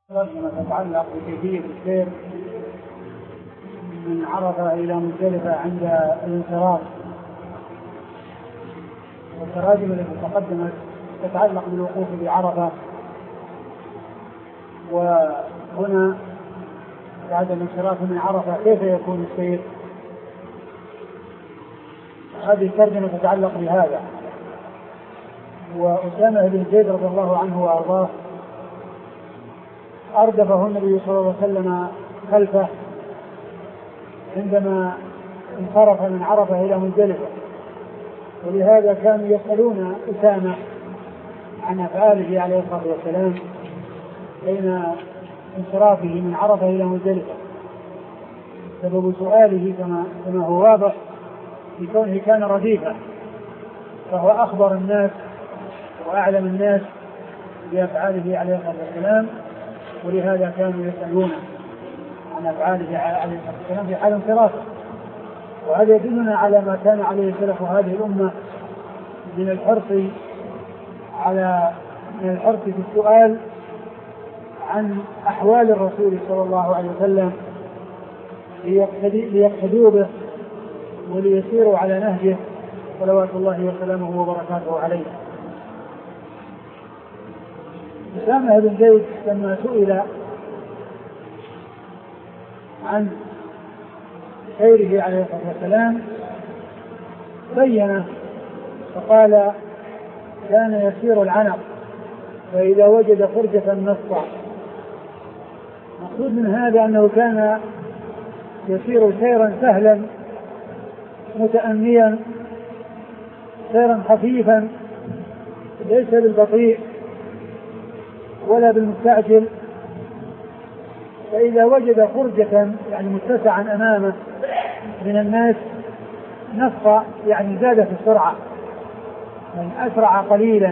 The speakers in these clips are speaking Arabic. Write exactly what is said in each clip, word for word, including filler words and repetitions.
فيما تتعلق بكيفية السير من عرفة إلى مزدلفة عند الانصراف، والتراجم التي تقدمت تتعلق بالوقوف بعرفة، وهنا بعد الانصراف من عرفة كيف يكون السير. هذه الترجمة تتعلق بهذا. وأسامة بن زيد رضي الله عنه وأرضاه أردفه النبي صلى الله عليه وسلم خلفه عندما انصرف من عرفة إلى مزدلفة، ولهذا كانوا يسألون أسامة عن أفعاله عليه الصلاة والسلام بين انصرافه من عرفة إلى مزدلفة. سبب سؤاله كما كما هو واضح بكونه كان رديفا، فهو أخبر الناس وأعلم الناس بأفعاله عليه الصلاة والسلام، ولهذا كانوا يسألون عن أفعاله عليه الصلاة والسلام في حال انصرافه. وهذا يدلنا على ما كان عليه سلف هذه الأمة من الحرص على من الحرص في السؤال عن أحوال الرسول صلى الله عليه وسلم ليقتدوا به وليسيروا على نهجه صلوات الله وسلامه وبركاته عليه. أسامة بن زيد لما سئل عن سيره عليه الصلاة والسلام بين فقال: كان يسير العنق فإذا وجد فرجة نصع. مقصود من هذا أنه كان يسير سيرا سهلا متأنيا، سيرا خفيفا ليس بالبطيء ولا بالمستعجل. فإذا وجد فرجة يعني متسعا أمامه من الناس نص، يعني زاد في السرعة، يعني أسرع قليلا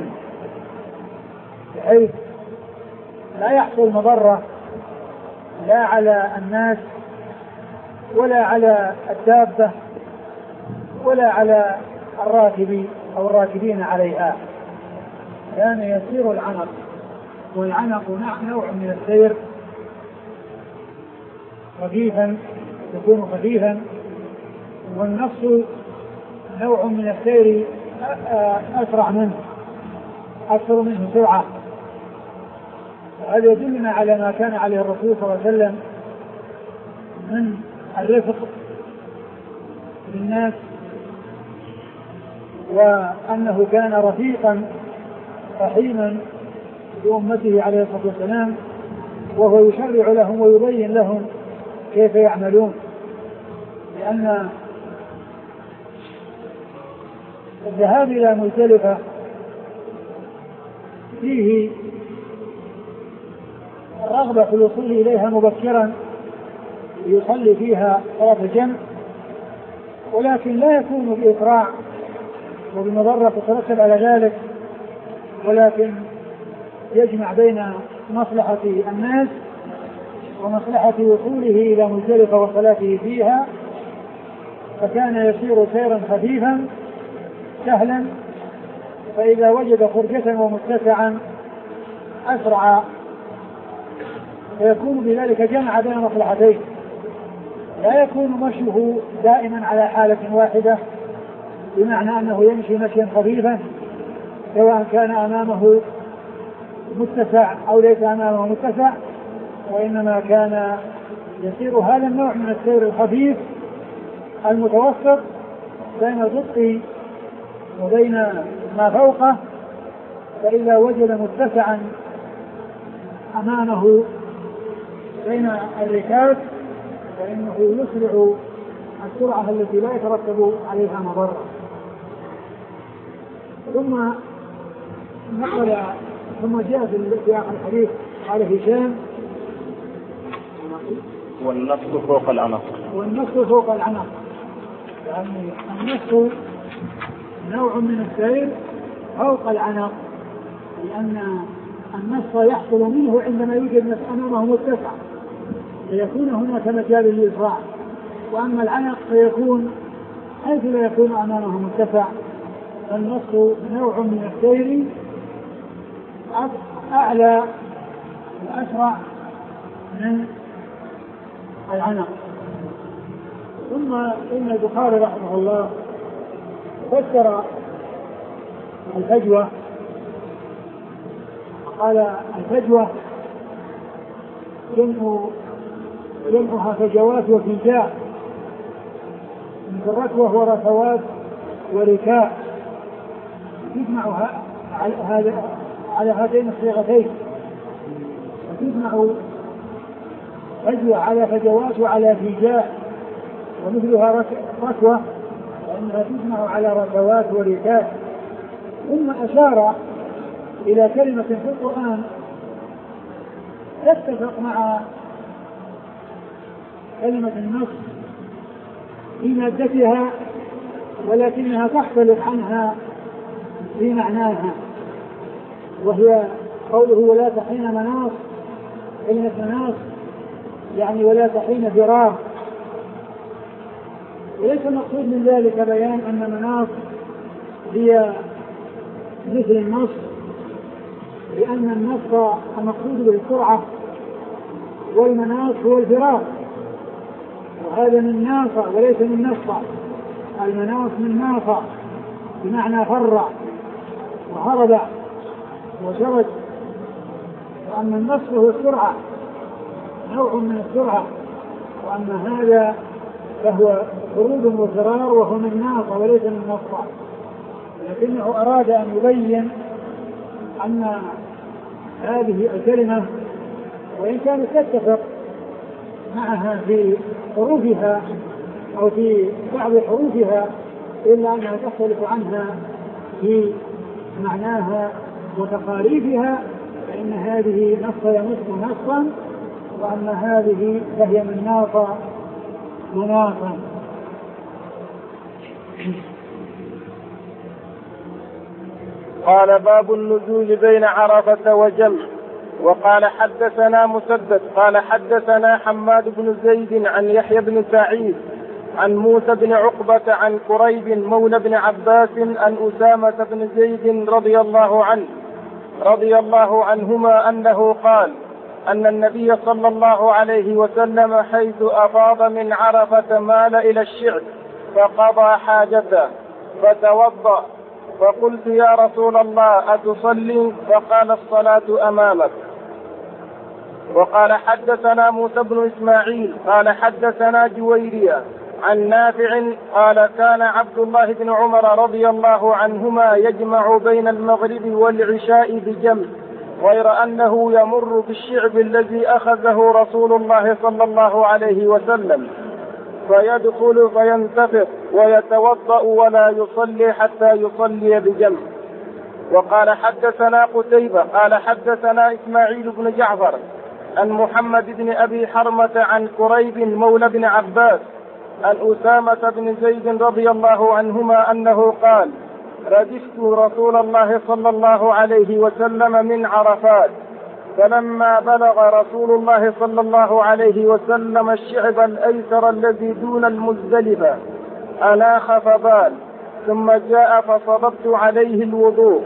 بحيث لا يحصل مضرة لا على الناس ولا على الدابة ولا على الراكب أو الراكبين عليها. كان يسير العنق، والعنق نوع من السير خفيفا، يكون خفيفا، والنص نوع من السير أسرع منه، أكثر منه سرعة. وهذا يدلنا على ما كان عليه الرسول صلى الله عليه وسلم من الرفق بالناس، وأنه كان رفيقا رحيما بأمته عليه الصلاة والسلام، وهو يشرع لهم ويبين لهم كيف يعملون. لأن الذهاب إلى مزدلفة فيه الرغبة في الوصول إليها مبكرا يصلي فيها صلاة الجمع، ولكن لا يكون بإسراع وبمضرة تترتب على ذلك، ولكن يجمع بين مصلحة الناس ومصلحة وصوله إلى مزدلفة وصلاته فيها. فكان يسير سيرا خفيفا سهلا، فإذا وجد فرجة ومتسعا أسرع، فيكون بذلك جمع بين مصلحتين. لا يكون مشيه دائما على حالة واحدة، بمعنى أنه يمشي مشيا خفيفا سواء كان أمامه متسع أو ليس أمامه متسع، وإنما كان يسير هذا النوع من السير الخفيف المتوسط بين البطء وبين ما فوقه. فإذا وجد متسعا أمامه بين الركاب فإنه يسرع السرعة التي لا يترتب عليها مضرة. ثم نقل ثم جاء في آخر الحديث قال هشام: والنص فوق العنق. والنص فوق العنق، يعني النص نوع من السير فوق العنق، لأن النص يحصل منه عندما يوجد نفس أمامه متسع، فيكون هناك مجال للإسراع. وأما العنق فيكون حيث لا يكون أمامه متسع. النص نوع من السير أعلى وأسرع من العنق. ثم إن البخاري رحمه الله فسر الفجوة، قال الفجوة جمعها فجوات وفجاء، من الركوة ورثوات وركاء، تجمع على هذين الصيغتين، وتجمع فجوة على فجوات وعلى فجاء، ومثلها ركوة لأنها تجمع على ركوات وركاء. ثم أشار إلى كلمة في القرآن تتفق مع كلمة النص في مادتها ولكنها تختلف عنها في معناها، وهي قوله ولا تحين مناص. كلمة مناص يعني ولا تحين فراغ، وليس المقصود من ذلك بيان أن مناص هي مثل النص، لأن النص المقصود به السرعة والمناص هو الفراغ، وهذا من ناص وليس من نص. المناص من ناص بمعنى فر وهرب وشرد، وأما النص هو السرعة، نوع من السرعة، وأما هذا فهو خروج وفرار وهو من ناص وليس من نص. لكنه أراد أن يبين أن هذه الكلمة وإن كانت تتفق معها في حروفها أو في بعض حروفها إلا أنها تختلف عنها في معناها وتقاريبها، فإن هذه نص يمس نصا، وأما هذه فهي من ناص مناصا. قال باب النزول بين عرفة وجمع. وقال حدثنا مسدد قال حدثنا حماد بن زيد عن يحيى بن سعيد عن موسى بن عقبة عن قريب مولى بن عباس عن أسامة بن زيد رضي الله عنه رضي الله عنهما أنه قال أن النبي صلى الله عليه وسلم حيث أفاض من عرفة مال إلى الشعب فقضى حاجته فتوضأ، فقلت يا رسول الله أتصلي؟ فقال الصلاة أمامك. وقال حدثنا موسى بن إسماعيل قال حدثنا جويرية عن نافع قال كان عبد الله بن عمر رضي الله عنهما يجمع بين المغرب والعشاء بجمع، غير أنه يمر بالشعب الذي أخذه رسول الله صلى الله عليه وسلم فيدخل فينتفض ويتوضأ ولا يصلي حتى يصلي بجمع. وقال حدثنا قتيبة قال حدثنا إسماعيل بن جعفر عن محمد بن أبي حرمة عن قريب مولى بن عباس عن أسامة بن زيد رضي الله عنهما أنه قال ردفت رسول الله صلى الله عليه وسلم من عرفات، فلما بلغ رسول الله صلى الله عليه وسلم الشعب الأيسر الذي دون المزدلفة أناخ فبال، ثم جاء فصببت عليه الوضوء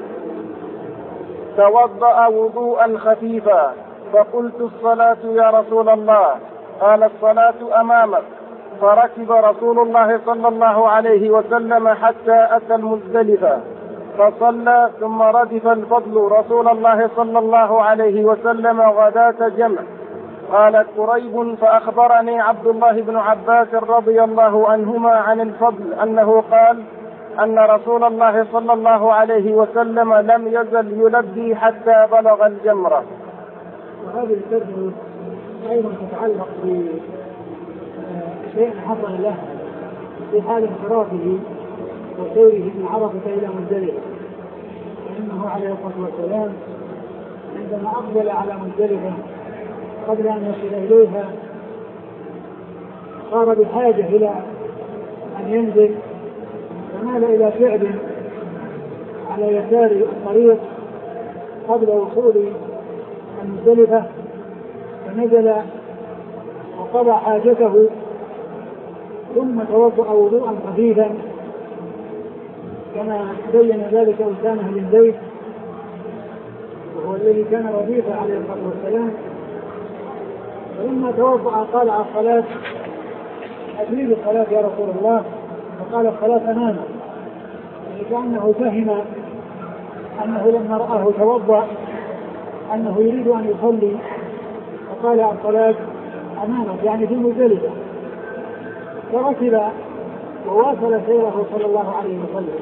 توضأ وضوءا خفيفا، فقلت الصلاة يا رسول الله؟ قال الصلاة أمامك. فركب رسول الله صلى الله عليه وسلم حتى أتى المزدلفة فصلى، ثم ردف الفضل رسول الله صلى الله عليه وسلم غداة جمع. قال قريب فأخبرني عبد الله بن عباس رضي الله عنهما عن الفضل أنه قال أن رسول الله صلى الله عليه وسلم لم يزل يلبي حتى بلغ الجمرة. وهذه الترجمة أيضا تتعلق بشيء حصل له في حال انصرافه وسيره من عرفة إلى مزدلفة، فإنه عليه الصلاة والسلام عندما أقبل على مزدلفة قبل أن يصل إليها صار بحاجة إلى أن ينزل، فمال إلى شعب على يسار الطريق قبل وصول المزدلفة، فنزل وقضى حاجته ثم توضأ وضوءا خفيفا كما بين ذلك أسامة بن زيد وهو الذي كان رديفه عليه الصلاة والسلام. فلما توضأ قال على الصلاة أريد الصلاة يا رسول الله، فقال الصلاة أمامك، يعني كأنه فهم أنه لما رآه توضأ أنه يريد أن يصلي، فقال الصلاة أمامك يعني في مزدلفة، فركب وواصل سيره صلى الله عليه وسلم.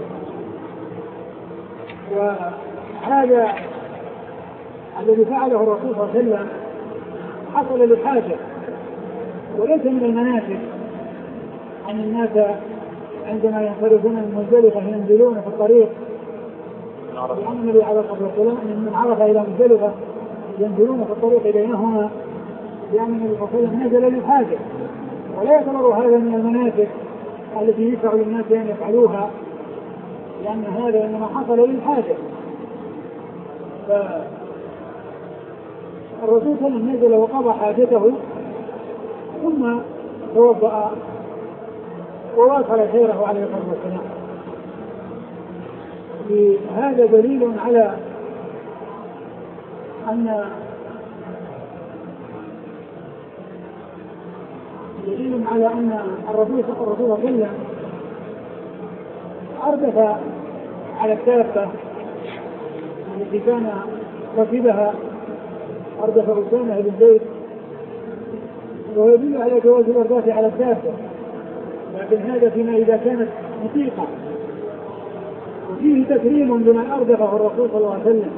وهذا الذي فعله الرسول صلى الله عليه وسلم حصل لحاجة، وليس من المناسك أن الناس عندما ينصرفون من مزدلفة ينزلون في الطريق، لأن النبي عليه الصلاة والسلام من عرفة إلى مزدلفة ينزلون في الطريق بينهما، لأن النبي صلى الله عليه وسلم نزل للحاجة، ولا يعتبر هذا من المناسك التي يشرع للناس أن يفعلوها، لأن هذا إنما حصل للحاجة. فالرسول صلى الله عليه وسلم نزل وقضى حاجته ثم توضأ وواصل سيره عليه الصلاة والسلام. هذا دليل على أن دليل على أن الرسول صلى الله عليه وسلم أردف على الدابة التي كان ركبها، أردف أسامة بن زيد، وهو يدل على جواز الإرداف على الدابة، لكن هذا فيما إذا كانت مطيقة، وفيه تكريم لمن أردفه الرسول صلى الله عليه وسلم،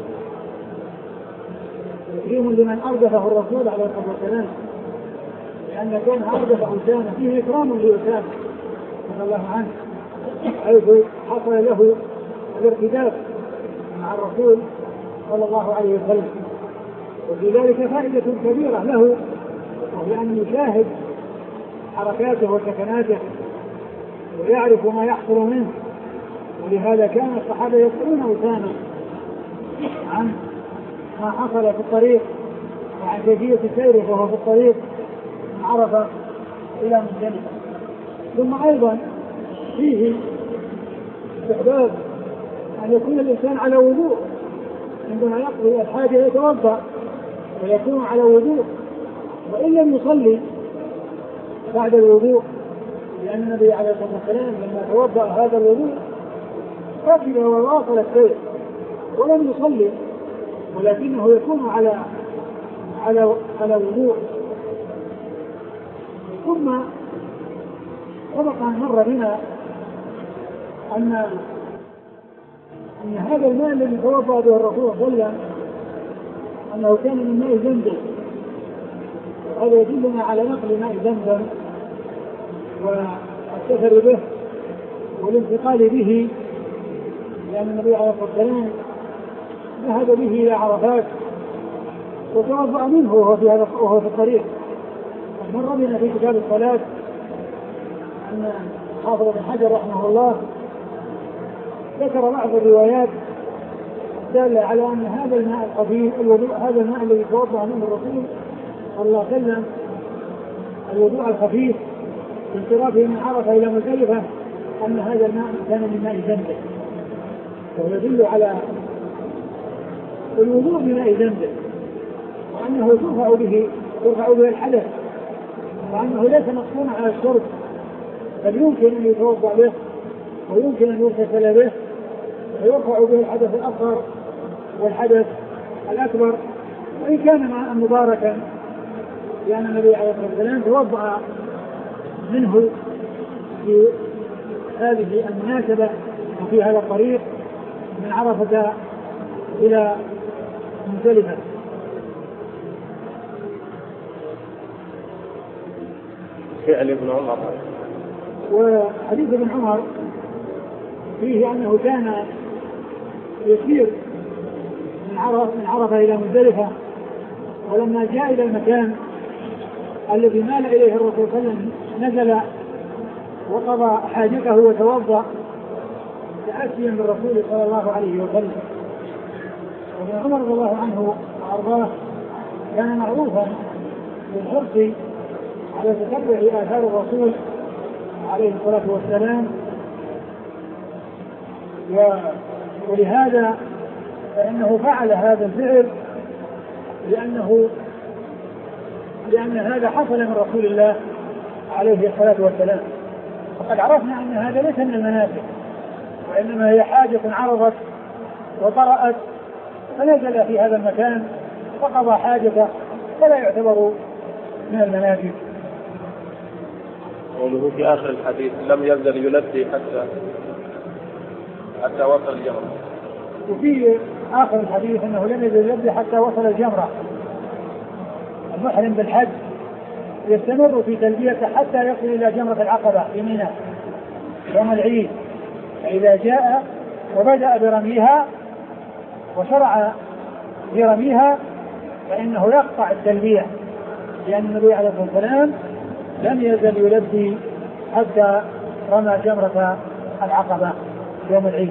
تكريم لمن أردفه الرسول عليه الصلاة والسلام، لأن كون أردف أسامة فيه إكرام لأسامة رضي الله عنه، حيث حصل له الارتداد مع الرسول صلى الله عليه وسلم. وفي ذلك فائدة كبيرة له، وهي أن يشاهد حركاته وسكناته ويعرف ما يحصل منه، ولهذا كان الصحابة يسألون أسامة عن ما حصل في الطريق وعن كيفية سيره وهو في الطريق من عرفة إلى مزدلفة. ثم أيضا فيه استحباب أن يكون الإنسان على وضوء عندما يقضي الحاجة يتوضأ ويكون على وضوء، وإن لم يصلي بعد الوضوء، لأن النبي عليه الصلاة والسلام لما توضأ هذا الوضوء ركب وواصل السير ولم يصلي، ولكنه يكون على على على وضوء. ثم سبق أن مر بنا أن أن هذا الماء الذي توضأ به الرسول صلى الله عليه وسلم أنه كان من ماء زمزم، وهذا يدلنا على نقل ماء زمزم والسفر به والانتقال به، لأن النبي عليه الصلاة والسلام ذهب به إلى عرفات وتوضأ منه وهو في هذا وهو في الطريق. مر بنا في كتاب الصلاة أن حافظ بن حجر رحمه الله ذكر بعض الروايات دالة على أن هذا الماء الخفيف الوضوء هذا الماء الذي توضأ منه الرسول صلى الله عليه وسلم الوضوء الخفيف انصرافه من عرفة إلى مزدلفة، أن هذا الماء كان من ماء زمزم، وهو يدل على الوضوء بماء زمزم، وأنه ترفع به ترفع به الحدث، وأنه ليس مقصورا على الشرب، بل يمكن أن يتوضأ به ويمكن أن يغتسل به ويرفع به الحدث الأصغر والحدث الأكبر، وإن كان ماء مباركا، لأن النبي عليه الصلاة والسلام توضأ منه في هذه المناسبة وفي هذا الطريق من عرفة إلى مزدلفة. فعل ابن عمر. وحديث ابن عمر فيه أنه كان يسير من عرفة من عرفة إلى مزدلفة، ولما جاء إلى المكان الذي مال إليه الرسول صلى الله عليه وسلم نزل وقضى حاجته وتوضأ تأسيا بالرسول صلى الله عليه وسلم. وابن عمر رضي الله عنه وأرضاه كان معروفا بالحرص على تتبع آثار الرسول عليه الصلاة والسلام، ولهذا فإنه فعل هذا الفعل لأنه لأن هذا حصل من رسول الله عليه الصلاة والسلام. وقد عرفنا أن هذا ليس من المناسك، وإنما هي حاجة عرضت وطرأت فنزل في هذا المكان فقضى حاجته، فلا يعتبر من المناسك. قوله في آخر الحديث لم يزل يلبي حتى حتى وصل الجمرة. وفي آخر الحديث أنه لم يزل يلبي حتى وصل الجمرة. المحرم بالحج يستمر في تلبيته حتى يصل إلى جمرة العقبة في منى يوم العيد، فإذا جاء وبدأ برميها وشرع في رميها فإنه يقطع التلبية، لأن النبي عليه الصلاة والسلام لم يزل يلبي حتى رمى جمرة العقبة يوم العيد.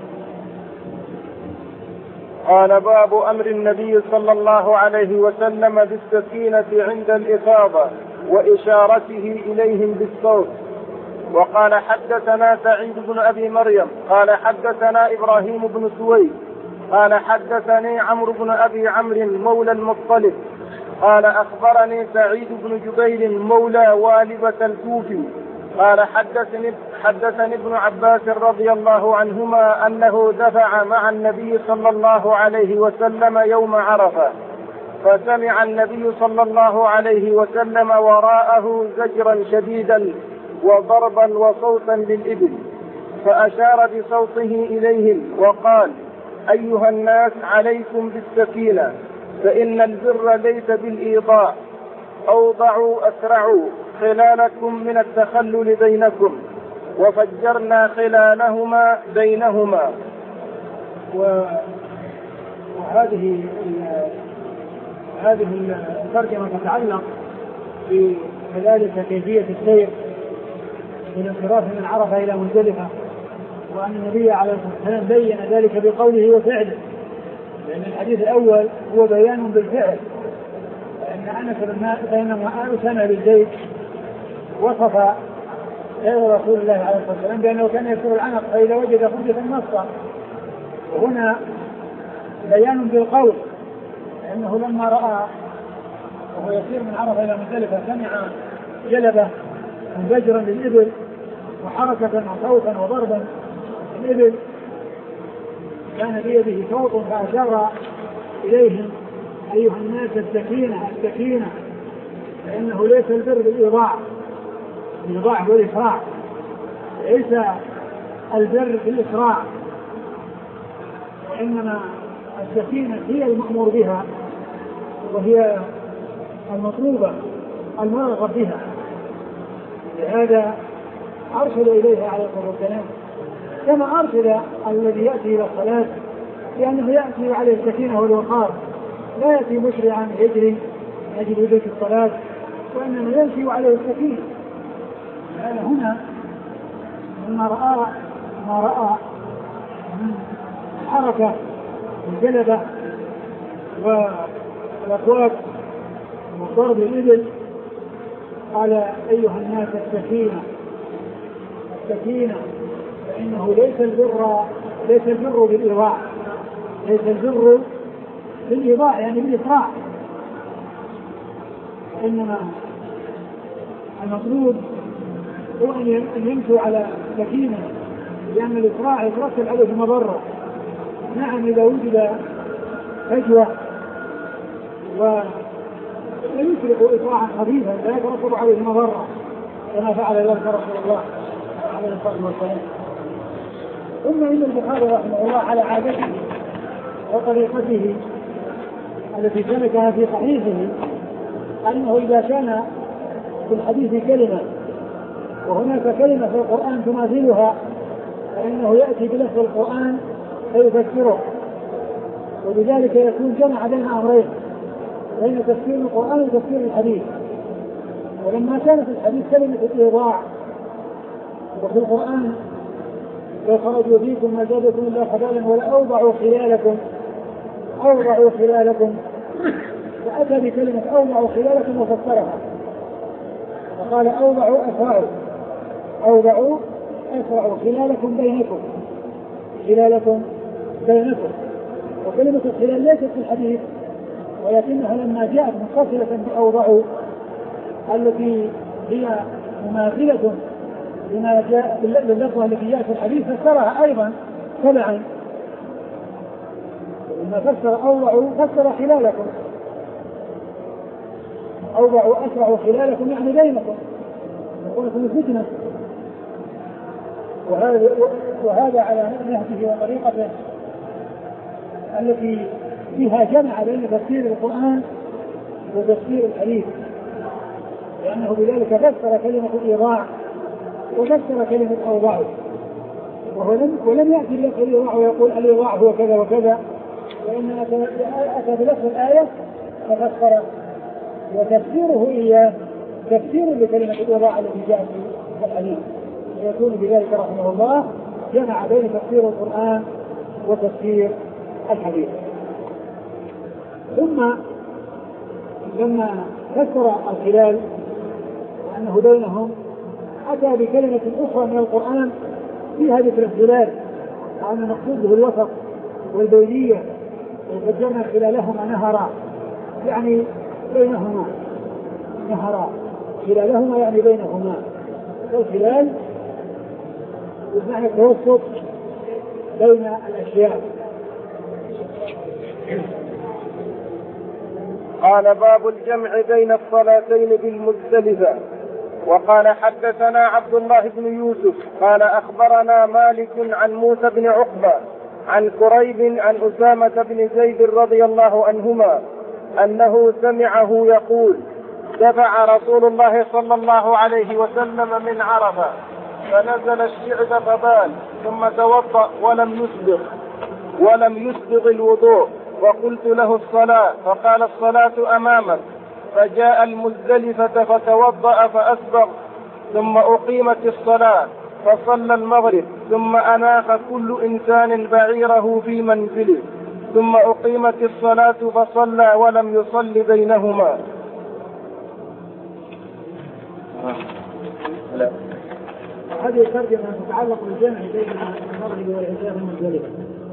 قال باب أمر النبي صلى الله عليه وسلم بالسكينة عند الإفاضة وإشارته إليهم بالصوت. وقال حدثنا سعيد بن أبي مريم قال حدثنا إبراهيم بن سويد قال حدثني عمرو بن أبي عمرو مولى المطلب قال أخبرني سعيد بن جبير مولى والبة الكوفي قال حدثني, حدثني ابن عباس رضي الله عنهما أنه دفع مع النبي صلى الله عليه وسلم يوم عرفة، فسمع النبي صلى الله عليه وسلم وراءه زجرا شديدا وضربا وصوتا للإبل، فأشار بصوته إليهم وقال: أيها الناس عليكم بالسكينة، فإن البر ليس بالإيضاع، أوضعوا أسرعوا خلالكم من التخلل بينكم، وفجرنا خلالهما بينهما. وهذه هذه الترجمة تتعلق بكذلك كيفية السير من الانصراف من عرفة إلى مزدلفة، وأن النبي عليه الصلاة والسلام بين ذلك بقوله وفعله، لأن الحديث الأول هو بيان بالفعل، لأن أنس بن أسامة بن زيد وصف غير رسول الله عليه الصلاة والسلام بأنه كان يسر العنق فإذا وجد خبزة نصا، وهنا بيان بالقول، لأنه لما رأى وهو يسير من عرفة إلى مزدلفة سمع جلبة منفجرا للإبل وحركة وصوتا وضربا الإبل، كان بيده صوت فأشار إليهم: أيها الناس السكينة السكينة، فإنه ليس البر بالإيضاع، الإيضاع والإسراع، ليس البر بالإسراع، وإنما السكينة هي المأمور بها وهي المطلوبة المرغب بها. لهذا أرشد إليها عليه الصلاة والسلام، كما أرشد الذي يأتي إلى الصلاة لأنه يأتي عليه السكينة والوقار، لا يأتي مسرعا يجري يجري بيت الصلاة، وإنما يمشي عليه السكينة. هذا هنا لما رأى ما رأى من الحركة والجلبة والأصوات وضرب الإبل قال: أيها الناس السكينة السكينة، فإنه ليس البر ليس البر بالإيضاع، ليس البر بالإيضاع يعني بالإسراع، إنما المطلوب هو أن يمشوا على سكينة، لأن الإسراع يترتب عليه مضرة. نعم إذا وجد فجوة ويسرق إسراعا خفيفا لا يترتب عليه مضرة، كما فعل ذلك رسول الله عليه الصلاة والسلام. ثم إن البخاري رحمه الله على عادته وطريقته التي سلكها في صحيحه أنه إذا كان في الحديث كلمة وهناك كلمة في القرآن تماثلها فإنه يأتي بلفظ القرآن فيفسره، ولذلك يكون جمع بين أمرين، بين تفسير القرآن وتفسير الحديث. ولما كانت الحديث كلمة الإيضاع وفي القرآن: لو خرجوا فيكم ما زادكم إلا خبالا ولا أوضعوا خلالكم أوضعوا خلالكم، فأتى بكلمة أوضعوا خلالكم وفسرها وقال: أوضعوا أسرعوا أوضعوا أسرعوا خلالكم بينكم خلالكم بينكم. وكلمة الخلال ليست في الحديث ولكنها لما جاءت متصلة بأوضع التي هي مماثلة لما جاء باللفظة التي جاءت في الحديث فسرها أيضا تبعا. لما فسر أوضع فسر خلالكم، أوضع أسرع خلالكم يعني بينكم يكون الفتنة. وهذا وهذا على نهجه وطريقته التي فيها جمع بين تفسير القرآن وتفسير الحديث، لأنه بذلك فسر كلمة الإيضاع وفسر كلمة أوضع، ولم يأتي بلفظ الإيضاع ويقول الإيضاع هو كذا وكذا، وإنما أتى بلفظ الآية ففسر، وتفسيره إياه تفسير لكلمة الإيضاع التي جاءت في الحديث، ويكون بذلك رحمه الله جمع بين تفسير القرآن وتفسير الحديث. ثم لما فسر الخلال وأنه بينهم أتى بكلمة أخرى من القرآن فيها ذكر الخلال، وأن المقصود به الوسط والبينية، وقد جمع خلالهما نهرا يعني بينهما نهرا، خلالهما يعني بينهما. والخلال بمعنى التوسط بين الأشياء. قال باب الجمع بين الصلاتين بالمزدلفة. وقال حدثنا عبد الله بن يوسف قال أخبرنا مالك عن موسى بن عقبة عن كريب عن أسامة بن زيد رضي الله عنهما أنه سمعه يقول دفع رسول الله صلى الله عليه وسلم من عرفة فنزل الشعب فبال ثم توضأ ولم يسبغ ولم يسبغ الوضوء، وقلت له الصلاة فقال الصلاة أمامك، فجاء المزدلفة فتوضأ فأسبغ ثم أقيمت الصلاة فصلى المغرب ثم أناخ كل إنسان بعيره في منزله ثم أقيمت الصلاة فصلى ولم يصل بينهما. لا. هذه الترجمة تتعلق بالجمع بين المغرب والعشاء في المزدلفة،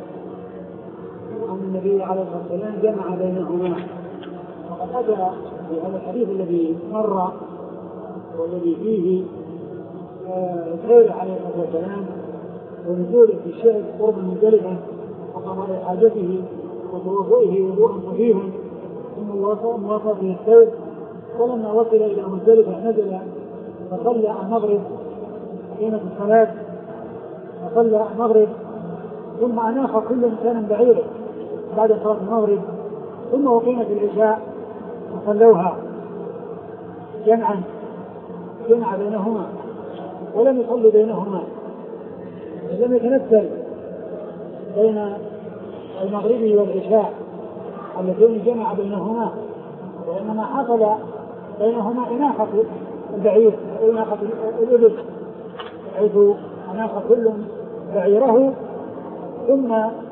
أن النبي عليه الصلاة والسلام جمع بينهما، وقد أتى في هذا الحديث الذي مر والذي فيه خير عليه الصلاة والسلام ونزوله في الشعب قرب المزدلفة وقضاء حاجته وتوضئه وضوءا خفيفا ثم وصل في السير، ولما وصل إلى مزدلفة نزل فصلى المغرب قيمة الصلاة فصلى المغرب ثم أناخ كل إنسان بعيره بعد صلاة المغرب ثم أقيمت العشاء وصلوها جمعا جمع بينهما ولم يصلوا بينهما، لم يتنزل بين المغرب والعشاء اللتين جمع بينهما، وإنما حصل بينهما إناخة البعير وإناخة الإبل، حيث أناخ كل بعيره ثم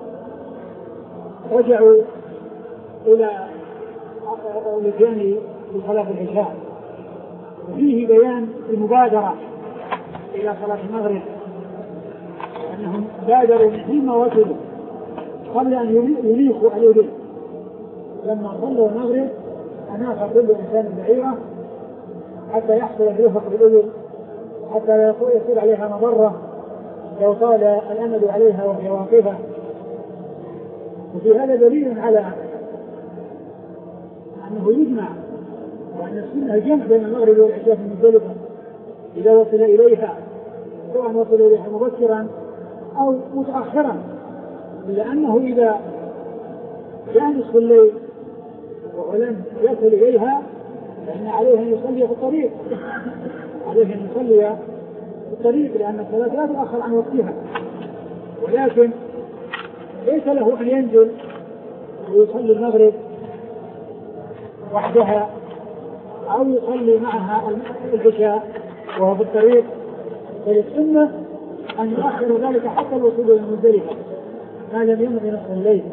رجعوا إلى اللجان لصلاة العشاء. وفيه بيان المبادرة إلى صلاة المغرب، أنهم بادروا فيما وصلوا قبل أن يليقوا الإبل، لما صلوا المغرب أناخ كل إنسان بعيره حتى يحصل الرفق بالإبل حتى لا يصير عليها مضرة لو طال الأمد عليها وهي واقفة. وفي هذا دليل على أنه يجمع وأن السنة الجمع بين المغرب والعشاء في المزدلفة إذا وصل إليها، سواء وصل إليها مبكرا أو متأخرا، إلا أنه إذا جاء نصف الليل ولم يصل إليها فإن عليه أن يصلي في الطريق، عليه أن يصلي في الطريق لأن الصلاة لا تؤخر عن وقتها، ولكن ليس له أن ينزل ويصلي المغرب وحدها أو يصلي معها العشاء وهو في الطريق، فالسنة أن يؤخر ذلك حتى الوصول إلى المزدلفة ما لم يمضي نصف الليل.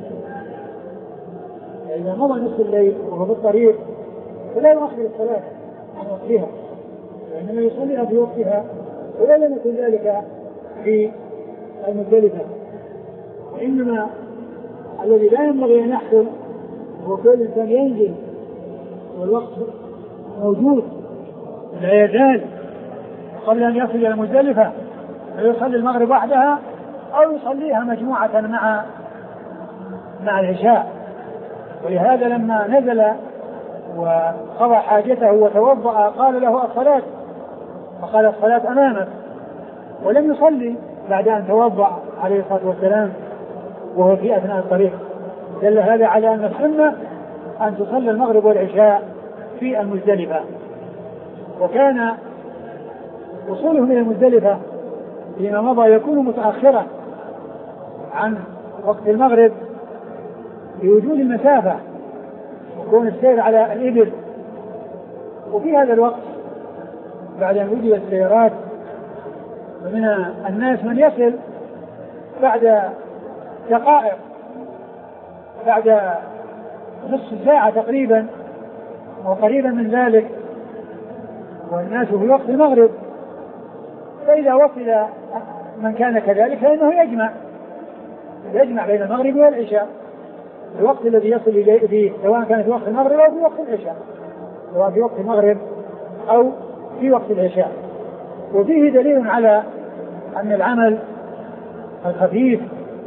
إذا مضى نصف الليل وهو في الطريق فلا يؤخر الصلاة عن وقتها، وإنما يصليها في وقتها، ولا لم يكن ذلك في المزدلفة. وإنما الذي لا ينبغي أن يحصل وكل إنسان ينزل والوقت موجود لا يزال قبل أن يصل إلى مزدلفة فيصلي المغرب وحدها أو يصليها مجموعة مع مع العشاء. ولهذا لما نزل وقضى حاجته وتوضأ قال له الصلاة، فقال الصلاة أمامك، ولم يصلي بعد أن توضأ عليه الصلاة والسلام وهو في أثناء الطريق. دل هذا على أن السنة أن تصلي المغرب والعشاء في المزدلفة. وكان وصوله من المزدلفة فيما مضى يكون متأخرا عن وقت المغرب بوجود المسافة وكون السير على الإبل. وفي هذا الوقت بعد أن وجدت السيارات ومن الناس من يصل بعد دقائق بعد نصف ساعة تقريبا وقريبا من ذلك والناس في وقت المغرب. فإذا وصل من كان كذلك فإنه يجمع يجمع بين المغرب والعشاء في الوقت الذي يصل إليه فيه، سواء كان في وقت المغرب أو في وقت العشاء، سواء في وقت المغرب أو في وقت العشاء. وفيه دليل على أن العمل الخفيف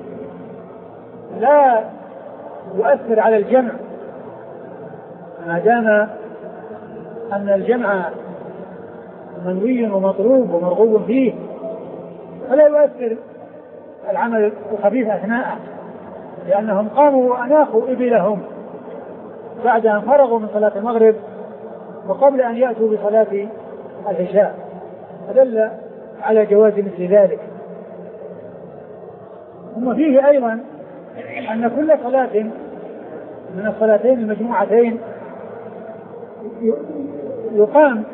لا يؤثر على الجمع ما دام أن الجمع منوي ومطلوب ومرغوب فيه، فلا يؤثر العمل الخفيف أثناءه، لأنهم قاموا وأناخوا إبلهم بعد أن فرغوا من صلاة المغرب وقبل أن يأتوا بصلاة العشاء، فدل على جواز مثل ذلك. ثم فيه أيضا أن كل صلاة من الصلاتين المجموعتين يقام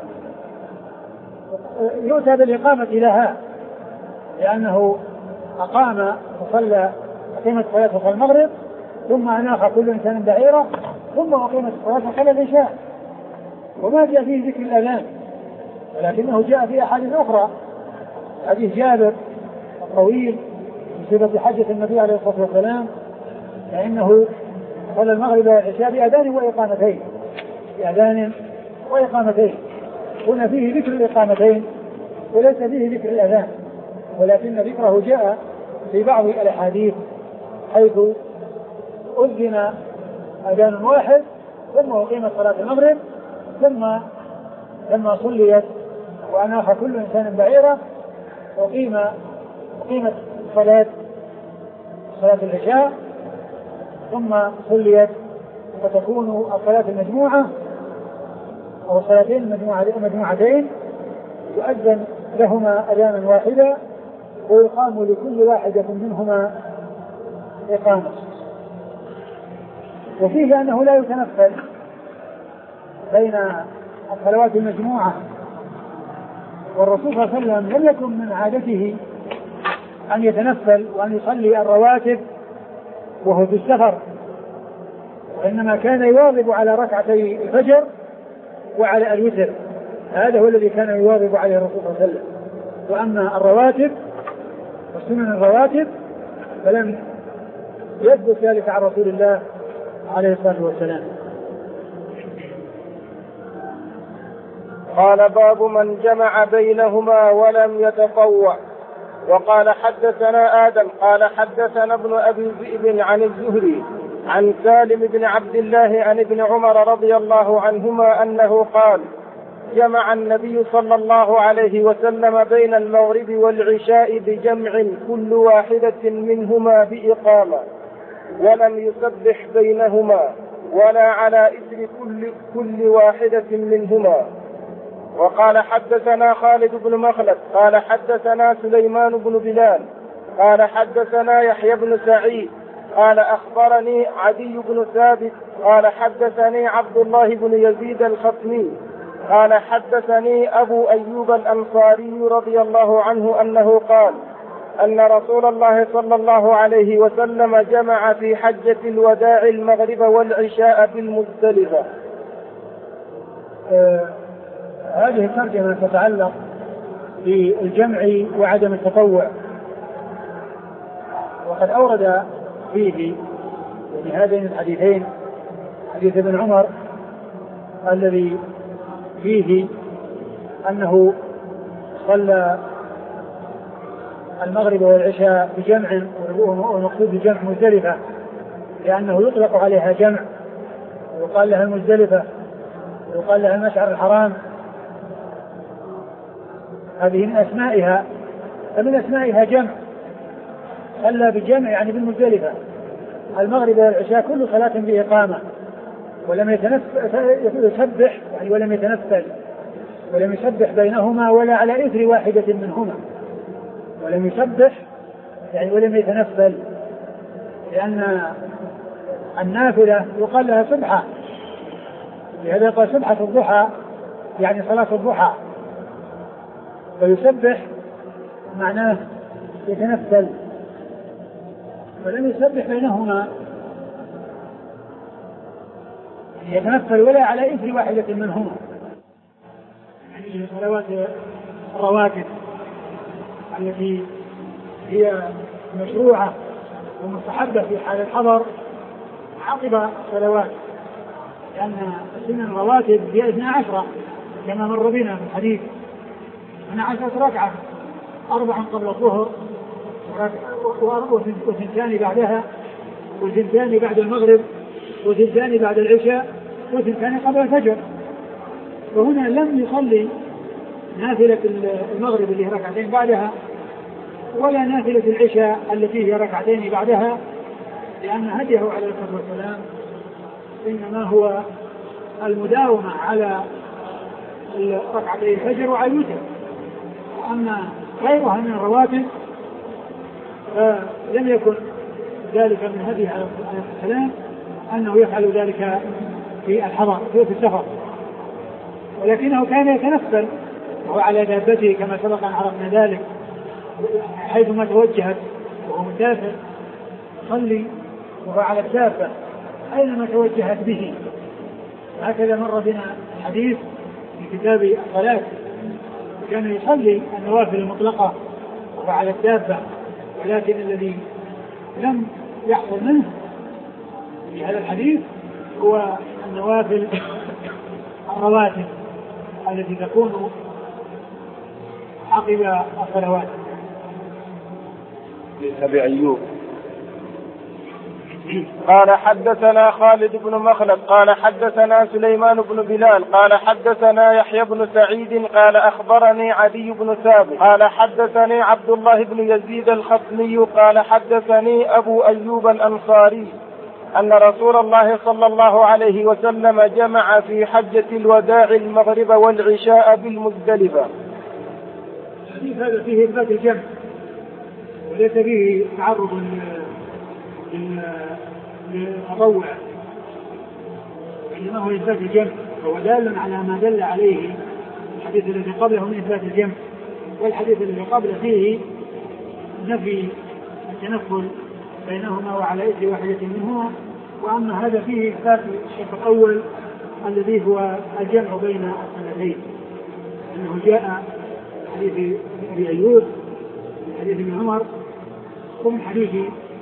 يؤتى بالإقامة لها، لأنه أقام وصلى أقيمت صلاة صلاة المغرب ثم أناخ كل إنسان بعيرة ثم أقيمت صلاة صلاة العشاء. وما جاء فيه ذكر الأذان، ولكنه جاء في أحاديث أخرى، حديث جابر الطويل في صفة حجة النبي عليه الصلاة والسلام فإنه صلى المغرب والعشاء بأذان وإقامتين بأذان وإقامتين. هنا فيه ذكر الإقامتين وليس فيه ذكر الأذان، ولكن ذكره جاء في بعض الأحاديث حيث أذن أذان واحد ثم أقيمت صلاة المغرب ثم لما صليت وأناخ كل إنسان بعيرة وقيم أقيمت صلاة صلاة العشاء ثم صليت، فتكون الصلاة المجموعة أو الصلاتين المجموعتين يؤذن لهما أذانا واحدا ويقام لكل واحدة منهما إقامة. وفيه أنه لا يتنفل بين الصلوات المجموعة، والرسول صلى الله عليه وسلم لم يكن من عادته أن يتنفل وأن يصلي الرواتب وهو في السفر، وإنما كان يواظب على ركعتي الفجر وعلى الوتر، هذا هو الذي كان يواظب عليه الرسول صلى الله عليه وسلم. وأما الرواتب والسنن الرواتب فلم يثبت ذلك عن رسول الله عليه الصلاة والسلام. قال باب من جمع بينهما ولم يتطوع. وقال حدثنا آدم قال حدثنا ابن أبي ذئب عن الزهري عن سالم بن عبد الله عن ابن عمر رضي الله عنهما أنه قال جمع النبي صلى الله عليه وسلم بين المغرب والعشاء بجمع كل واحدة منهما بإقامة ولم يسبح بينهما ولا على إثر كل, كل واحدة منهما. وقال حدثنا خالد بن مخلد قال حدثنا سليمان بن بلال قال حدثنا يحيى بن سعيد قال أخبرني عدي بن ثابت قال حدثني عبد الله بن يزيد الخطمي قال حدثني أبو أيوب الأنصاري رضي الله عنه أنه قال أن رسول الله صلى الله عليه وسلم جمع في حجة الوداع المغرب والعشاء بالمزدلفة. آه هذه الترجمة تتعلق بالجمع وعدم التطوع، وقد أورد فيه في هذين الحديثين حديث ابن عمر الذي فيه أنه صلى المغرب والعشاء بجمع، والمقصود بجمع مزدلفة لأنه يطلق عليها جمع، ويقال لها المزدلفة ويقال لها المشعر الحرام، هذه من أسمائها. فمن أسمائها جمع، صلى بجمع يعني بالمزدلفة المغرب والعشاء كل صلاة بإقامة، ولم يسبح يعني ولم يتنفل ولم يسبح بينهما ولا على إثر واحدة منهما، ولم يسبح يعني ولم يتنفل، لأن النافلة يقال لها سبحة، لهذا قال سبحة الضحى يعني صلاة الضحى، فيسبح معناه يتنفل، ولم يسبح بينهما يتنفل ولا على إثر واحدة منهما، يعني صلوات الرواتب التي هي مشروعة ومستحبة في حال الحضر عقب الصلوات، لأن سنن الرواتب هي اثنا عشر كما مر بنا في الحديث، اثنا عشرة ركعة، أربع قبل الظهر وثنتان بعدها، وثنتان بعد المغرب، وثنتان بعد العشاء، وثنتان قبل الفجر. وهنا لم يصلي نافلة المغرب اللي هي ركعتين بعدها، ولا نافلة العشاء التي هي ركعتين بعدها، لأن هديه عليه الصلاة والسلام إنما هو المداومة على ركعتي الفجر وعلى الوتر. أما غيرها من الرواتب فلم يكن ذلك من هديه عليه الصلاة والسلام أنه يفعل ذلك في الحضر في السفر، ولكنه كان يتنفل وهو على دابته كما سبق أن عرفنا ذلك، حيثما توجهت وهو مسافر صلي وهو على الدابة أينما توجهت به. هكذا مر بنا حديث في كتاب الصلاة، كان يصلي النوافل المطلقة وهو على الدابة، ولكن الذي لم يحصل منه في هذا الحديث هو النوافل الرواتب التي تكون عقب الصلوات. أبي أيوب قال حدثنا خالد بن مخلد قال حدثنا سليمان بن بلال قال حدثنا يحيى بن سعيد قال أخبرني عدي بن ثابت قال حدثني عبد الله بن يزيد الخطمي قال حدثني أبو أيوب الأنصاري أن رسول الله صلى الله عليه وسلم جمع في حجة الوداع المغرب والعشاء بالمزدلفة. الحديث هذا فيه إثبات الجمع وليس فيه تعرض للتطوع، إنما هو إثبات الجمع، فهو دال على ما دل عليه الحديث الذي قبله من إثبات الجمع، والحديث الذي قبله فيه نفي التنفل بينهما وعلى إثر واحدة منهما. وأما هذا فيه إثبات الشيء الأول الذي هو الجمع بين السنتين، أنه جاء حديث أبي أيوب من حديث ابن عمر ومن حديث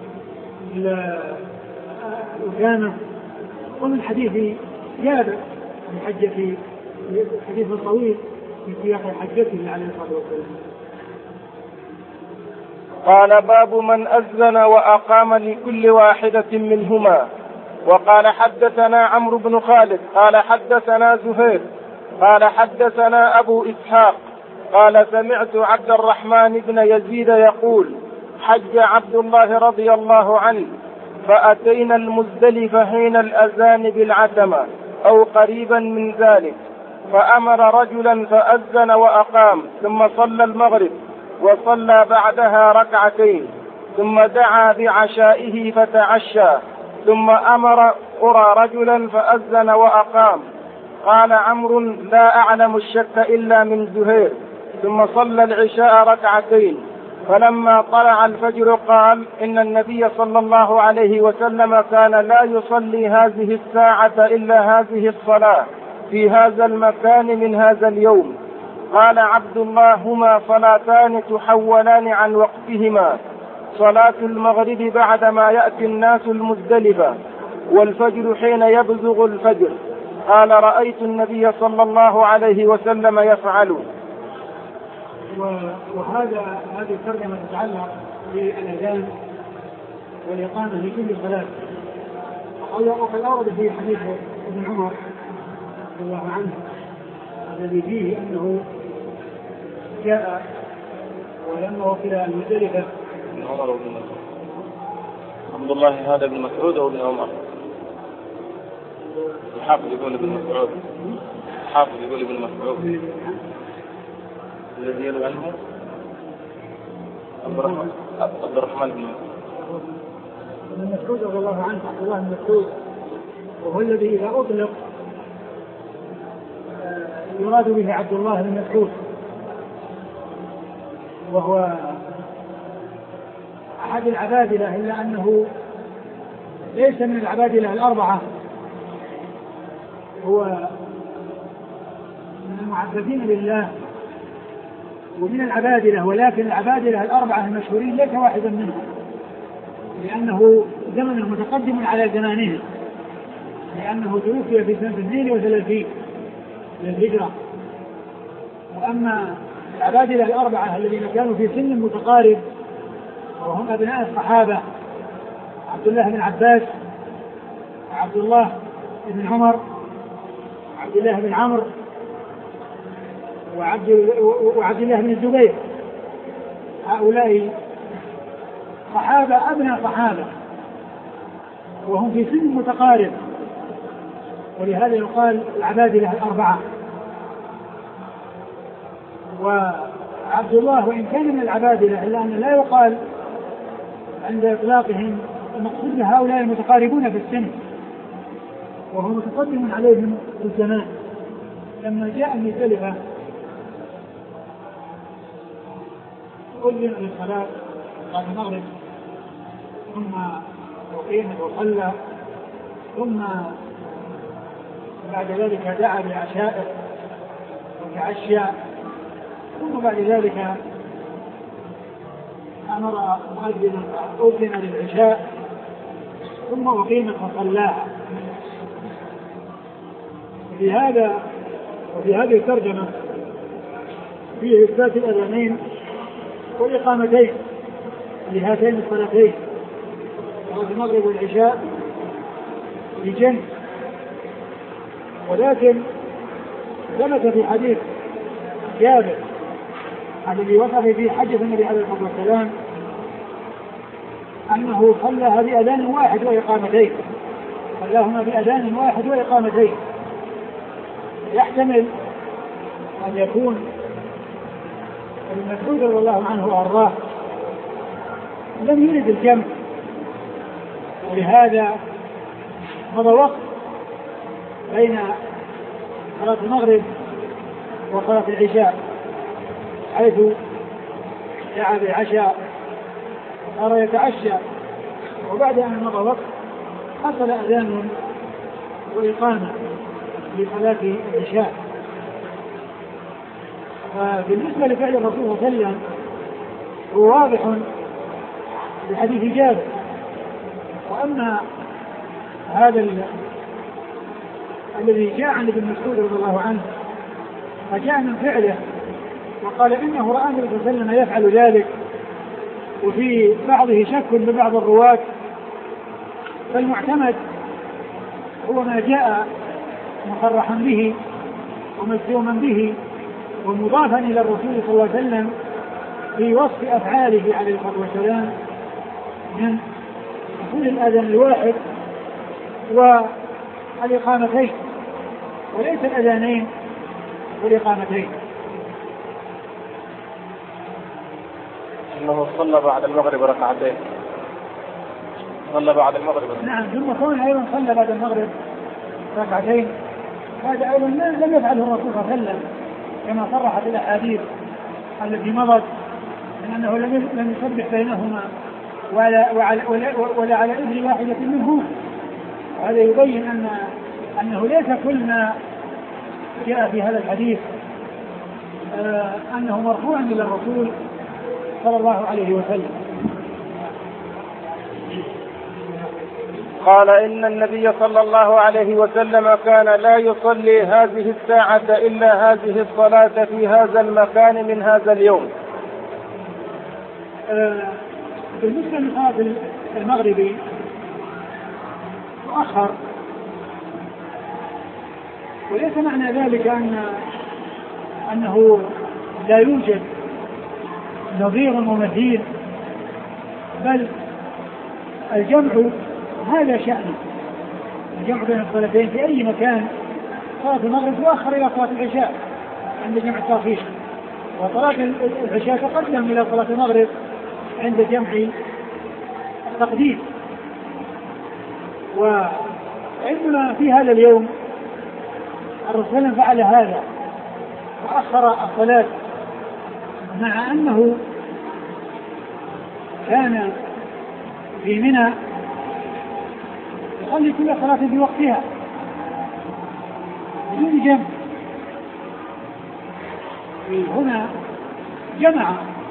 أسامة ومن حديث جابر من حجة حديث طويل في سياق حجته عليه الصلاة والسلام. قال باب من أذن وأقام لكل واحدة منهما. وقال حدثنا عمرو بن خالد قال حدثنا زهير قال حدثنا أبو إسحاق قال سمعت عبد الرحمن بن يزيد يقول حج عبد الله رضي الله عنه فأتينا المزدلفة حين الأذان بالعتمة أو قريبا من ذلك، فأمر رجلا فأذن وأقام ثم صلى المغرب وصلى بعدها ركعتين ثم دعا بعشائه فتعشى ثم أمر قرى رجلا فأذن وأقام. قال عمرو لا أعلم الشك إلا من زهير. ثم صلى العشاء ركعتين، فلما طلع الفجر قال إن النبي صلى الله عليه وسلم كان لا يصلي هذه الساعة إلا هذه الصلاة في هذا المكان من هذا اليوم. قال عبد الله هما صلاتان تحولان عن وقتهما، صلاة المغرب بعدما يأتي الناس المزدلفة والفجر حين يبزغ الفجر. قال رأيت النبي صلى الله عليه وسلم يفعل. وهذا هذه الترجمة تتعلق بالأذان والإقامة في كل صلاة. وقد أورد في حديث ابن عمر رضي الله عنه الذي فيه أنه جاء ولما وصل المزدلفة. ابن عمر وابن مسعود. عبد الله هذا ابن مسعود وابن عمر. الحافظ يقول ابن مسعود. الحافظ يقول ابن مسعود. الذي يلو عنه عبد الرحمن بن ابن مسعود رضي الله عنه. عبد الله بن مسعود وهو الذي إذا أطلق يراد به عبد الله بن مسعود، وهو أحد العبادلة، إلا أنه ليس من العبادلة الأربعة، هو من المعبدين لله ومن العبادلة، ولكن العبادلة الأربعة المشهورين ليس واحدا منهم، لأنه زمنه متقدم على زمانهم، لأنه توفي في سنة اثنين وثلاثين للهجرة. وأما العبادلة الأربعة الذين كانوا في سن متقارب وهم أبناء الصحابة عبد الله بن عباس وعبد الله بن عمر وعبد الله بن عمرو وعبد, وعبد الله بن الزبير، هؤلاء صحابة أبناء صحابة وهم في سن متقارب، ولهذا يقال العبادلة الأربعة. وعبد الله وإن كان من العبادلة إلا أن لا يقال عند إطلاقهم المقصود هؤلاء المتقاربون في السن، وهو متقدم عليهم في الزمان. لما جاء المزدلفة أذن للصلاة بعد المغرب، ثم أقيمت وصلى، ثم بعد ذلك دعا بعشائر وتعشى، ثم بعد ذلك أمر مؤذنا أذن للعشاء، ثم أقيمت وصلاها. في هذا وفي هذه الترجمة فيه إثبات الأذانين والإقامتين لهاتين الصلاتين، صلاة المغرب والعشاء بجنب. ولكن ثبت في حديث جابر الذي وصف في حجة النبي عليه الصلاة والسلام أنه صلىها بأذان واحد وإقامتين، صلاهما بأذان واحد وإقامتين. يحتمل أن يكون ابن مسعود رضي الله عنه وأرضاه لم يرد الجمع، ولهذا مضى وقت بين صلاة المغرب وصلاة العشاء، حيث دعا بالعشاء صار يتعشى، وبعد أن مضى وقت حصل أذان وإقامة لصلاة العشاء. فبالنسبة لفعل الرسول صلى الله عليه وسلم هو واضح بحديث جابر. وأما هذا الذي جاء عن ابن مسعود رضي الله عنه فجاء من فعله، وقال إنه رأى النبي صلى الله عليه وسلم يفعل ذلك، وفي بعضه شك ببعض الرواة. فالمعتمد هو ما جاء مصرحا به ومجزوما به ومضافا إلى الرسول صلى الله عليه وسلم في وصف أفعاله عليه الصلاة والسلام من كل الأذان الواحد والإقامتين، وليس الأذانين والإقامتين. إنه صلى بعد المغرب ركعتين، صلى بعد المغرب. نعم، ثم كون أيضا صلى بعد المغرب ركعتين، هذا أيضا لم يفعله الرسول صلى الله عليه وسلم كما صرحت الأحاديث التي مضت من أنه لم يسبح بينهما ولا, وعلى ولا, ولا على إذن واحدة منهما. وهذا يبين أن أنه ليس كل ما جاء في هذا الحديث آه أنه مرفوع إلى الرسول صلى الله عليه وسلم. قال إن النبي صلى الله عليه وسلم كان لا يصلي هذه الساعة إلا هذه الصلاة في هذا المكان من هذا اليوم. آه بالنسبة لصلاة المغرب مؤخر، وليس معنى ذلك أن أنه لا يوجد نظير ومثيل، بل الجمع هذا شأنه، الجمع بين الصلاتين في أي مكان. صلاة المغرب تؤخر إلى صلاة العشاء عند جمع التأخير، وصلاة العشاء تقدم إلى صلاة المغرب عند جمع التقديم. وعندنا في هذا اليوم الرسول فعل هذا وأخر الصلاة، مع أنه كان في منى يصلي كل صلاة في وقتها بدون جمع. هنا جمع،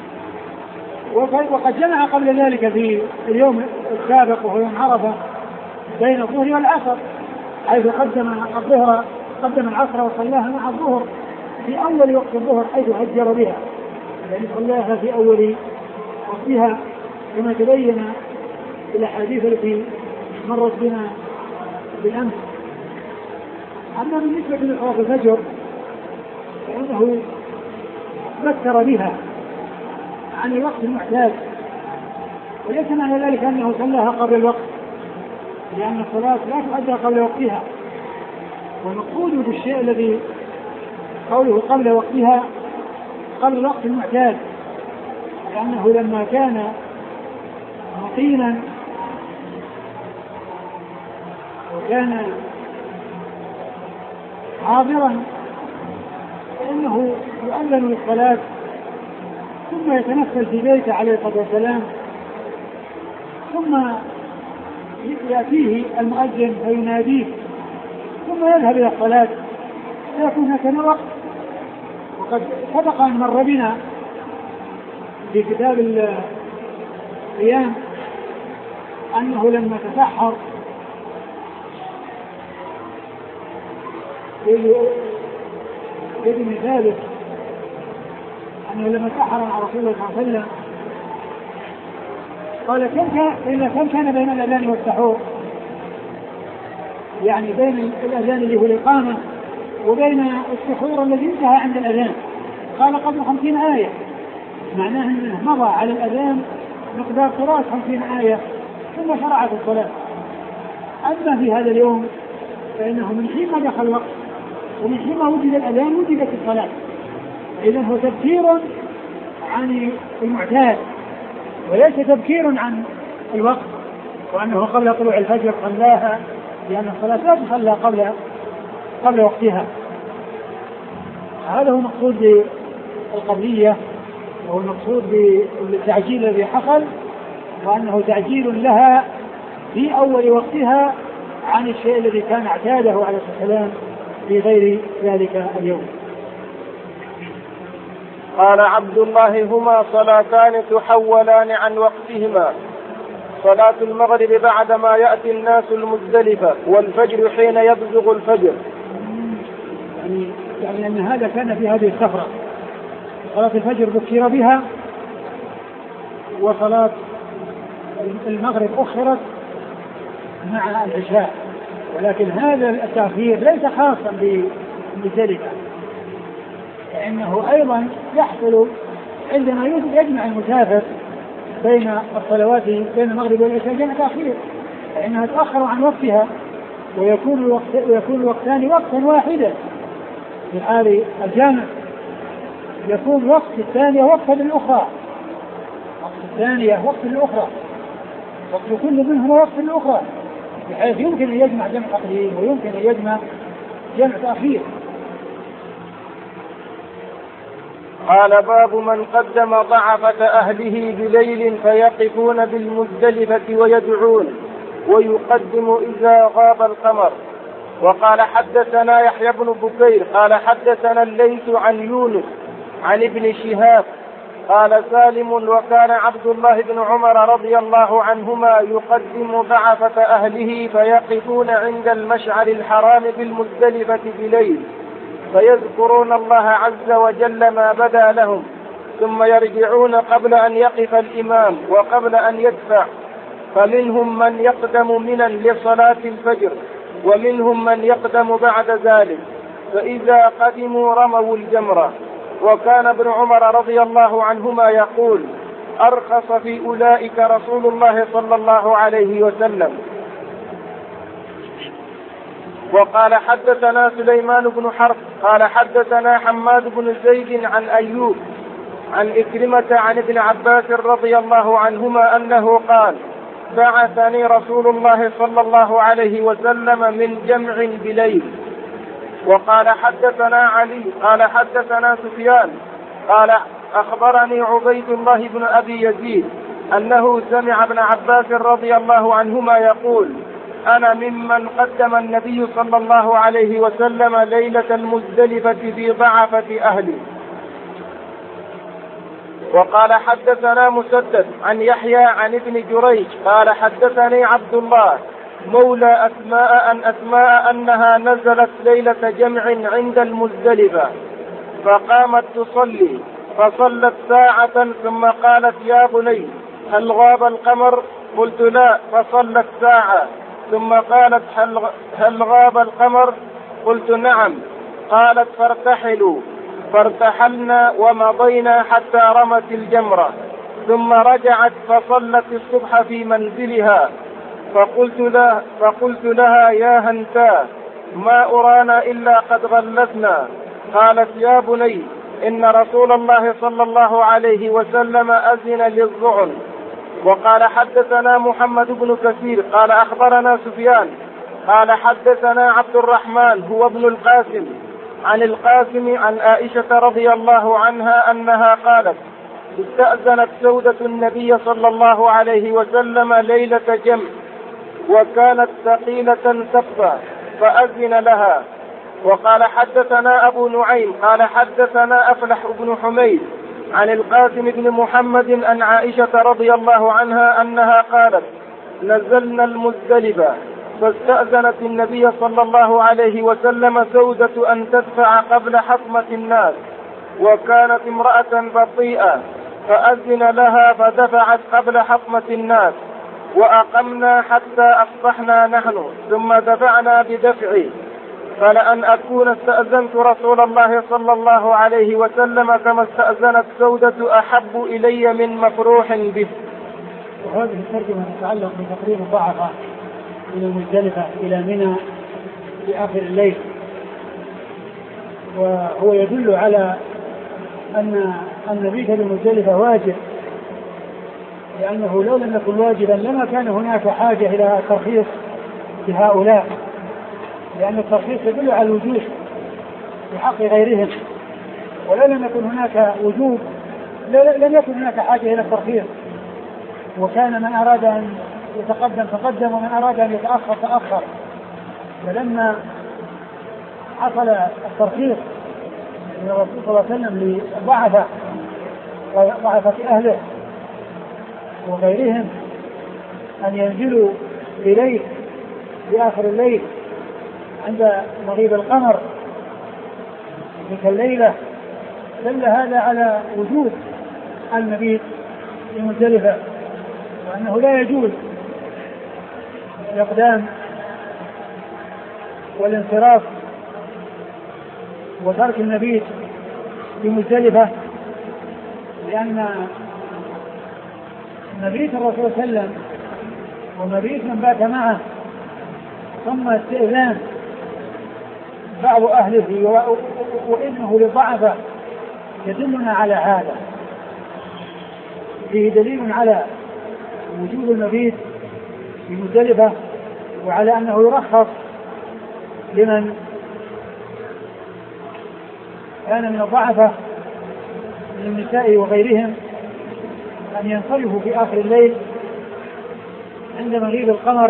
وقد جمع قبل ذلك في اليوم السابق وهو يوم عرفة بين الظهر والعصر، حيث قدم الظهر قدم العصر وصلاها مع الظهر في أول وقت الظهر حيث هجر بها، يعني صلاها في أول وقتها كما تبين في الأحاديث التي مرت بنا بالأمس. أما بالنسبة لصلاة الفجر فإنه ذكر بها عن الوقت المعتاد، وليس معنى ذلك أنه صلاها قبل الوقت، لأن الصلاة لا تؤدى قبل وقتها، والمقصود بالشيء الذي قوله قبل وقتها قبل الوقت المعتاد، لأنه لما كان مقيما وكان حاضرا فإنه يؤذن للصلاة ثم يتنفل في بيته عليه الصلاة والسلام، ثم يأتيه المؤذن فيناديه ثم يذهب إلى الصلاة فيكون هكذا وقت. وقد سبق أن مر بنا في كتاب القيام أنه لما تسحر يجب مثاله أنه لما تسحر مع رسول الله صلى الله عليه وسلم قال كم كان كم كان بين الأذان والسحور، يعني بين الأذان اللي هو الإقامة وبين السحور الذي انتهى عند الأذان. قال قبل خمسين آية، معناه أنه مضى على الأذان مقدار تراث خمسين آية ثم شرعت الصلاة. أما في هذا اليوم فإنه من حين ما دخل الوقت ومن حين ما وجد الأذان وجدت الصلاة، إذن هو تذكير عن المعتاد وليس تذكير عن الوقت، وأنه قبل طلوع الفجر صلاها، لأن الصلاة لا تصلى قبل قبل وقتها. هذا هو المقصود بالقبلية، وهو المقصود بالتعجيل الذي حصل، وأنه تعجيل لها في أول وقتها عن الشيء الذي كان اعتاده عليه الصلاة والسلام في غير ذلك اليوم. قال عبد الله هما صلاتان تحولان عن وقتهما، صلاة المغرب بعدما يأتي الناس المزدلفة، والفجر حين يبزغ الفجر. يعني يعني أن هذا كان في هذه السفرة، صلاة الفجر ذكر بها وصلاة المغرب أخرت مع العشاء، ولكن هذا التأخير ليس خاصا بمزدلفة، لأنه أيضا يحصل عندما يجمع المسافر بين الصلوات بين المغرب والعشاء جمع تأخير، فإنها تأخر عن وقتها ويكون الوقت ويكون الوقتان وقتا واحدا. في حال الجامع يكون وقت الثانية وقتا للأخرى، وقت الثانية وقت للأخرى، وقت كل منهما وقت للأخرى، بحيث يمكن أن يجمع جمع تقديم ويمكن أن يجمع جمع تأخير. قال باب من قدم ضعفة أهله بليل فيقفون بالمزدلفة ويدعون ويقدم إذا غاب القمر. وقال حدثنا يحيى بن بكير قال حدثنا الليث عن يونس عن ابن شهاب قال سالم: وكان عبد الله بن عمر رضي الله عنهما يقدم بعثة أهله فيقفون عند المشعر الحرام بالمزدلفة بليل فيذكرون الله عز وجل ما بدا لهم، ثم يرجعون قبل أن يقف الإمام وقبل أن يدفع، فمنهم من يقدم منا لصلاة الفجر ومنهم من يقدم بعد ذلك، فإذا قدموا رموا الجمرة. وكان ابن عمر رضي الله عنهما يقول: أرخص في أولئك رسول الله صلى الله عليه وسلم. وقال حدثنا سليمان بن حرب قال حدثنا حماد بن زيد عن أيوب عن إكرمة عن ابن عباس رضي الله عنهما أنه قال: بعثني رسول الله صلى الله عليه وسلم من جمع بليل. وقال حدثنا علي قال حدثنا سفيان قال أخبرني عبيد الله بن أبي يزيد أنه سمع ابن عباس رضي الله عنهما يقول: أنا ممن قدم النبي صلى الله عليه وسلم ليلة المزدلفة في ضعفة أهلي. وقال حدثنا مسدد عن يحيى عن ابن جريج قال حدثني عبد الله مولى أسماء أن أسماء أنها نزلت ليلة جمع عند المزدلفة فقامت تصلي فصلت ساعة ثم قالت: يا بني هل غاب القمر؟ قلت: لا. فصلت ساعة ثم قالت: هل, هل غاب القمر؟ قلت: نعم. قالت: فارتحلوا. فارتحلنا ومضينا حتى رمت الجمرة، ثم رجعت فصلت الصبح في منزلها، فقلت, له فقلت لها: يا هنتا ما أرانا إلا قد غلتنا. قالت: يا بني إن رسول الله صلى الله عليه وسلم أذن للظعن. وقال حدثنا محمد بن كثير قال أخبرنا سفيان قال حدثنا عبد الرحمن هو ابن القاسم عن القاسم عن عائشة رضي الله عنها أنها قالت: استأذنت سودة النبي صلى الله عليه وسلم ليلة جمع وكانت ثقيلة سفة فأذن لها. وقال حدثنا أبو نعيم قال حدثنا أفلح بن حميد عن القاسم بن محمد عن عائشة رضي الله عنها أنها قالت: نزلنا المزدلفة فاستأذنت النبي صلى الله عليه وسلم سودة أن تدفع قبل حطمة الناس، وكانت امرأة بطيئة فأذن لها فدفعت قبل حطمة الناس، وأقمنا حتى أصبحنا نحن ثم دفعنا بدفعي، فلأن أكون استأذنت رسول الله صلى الله عليه وسلم كما استأذنت سودة أحب إلي من مفروح به. وهذه الترجمة تتعلق بتقريب الضعفاء من المزدلفة إلى منى في آخر الليل، وهو يدل على أن المبيت بالمزدلفة واجب، لأنه لو لم يكن واجبا لما كان هناك حاجة إلى ترخيص لهؤلاء، لأن الترخيص يدل على الوجوب في حق غيرهم، ولو لم يكن هناك وجوب لم يكن هناك حاجة إلى الترخيص، وكان من أراد أن يتقدم تقدم ومن أراد أن يتأخر تأخر. فلما حصل الترخيص من الرسول صلى الله عليه وسلم لضعفة ضعفة أهله وغيرهم أن ينزلوا إليه في آخر الليل عند مغيب القمر تلك الليلة، دل هذا على وجود المبيت في مزدلفة، وأنه لا يجوز الإقدام والانصراف وترك المبيت في مزدلفة، لأن مبيت الرسول صلى الله عليه وسلم ومبيت من بات معه ثم استئذان بعض أهله وإنه لضعفه يدلنا على هذا، فيه دليل على وجود المبيت في مزدلفة وعلى أنه يرخص لمن كان من الضعفة من النساء وغيرهم أن ينصرفوا في آخر الليل عند مغيب القمر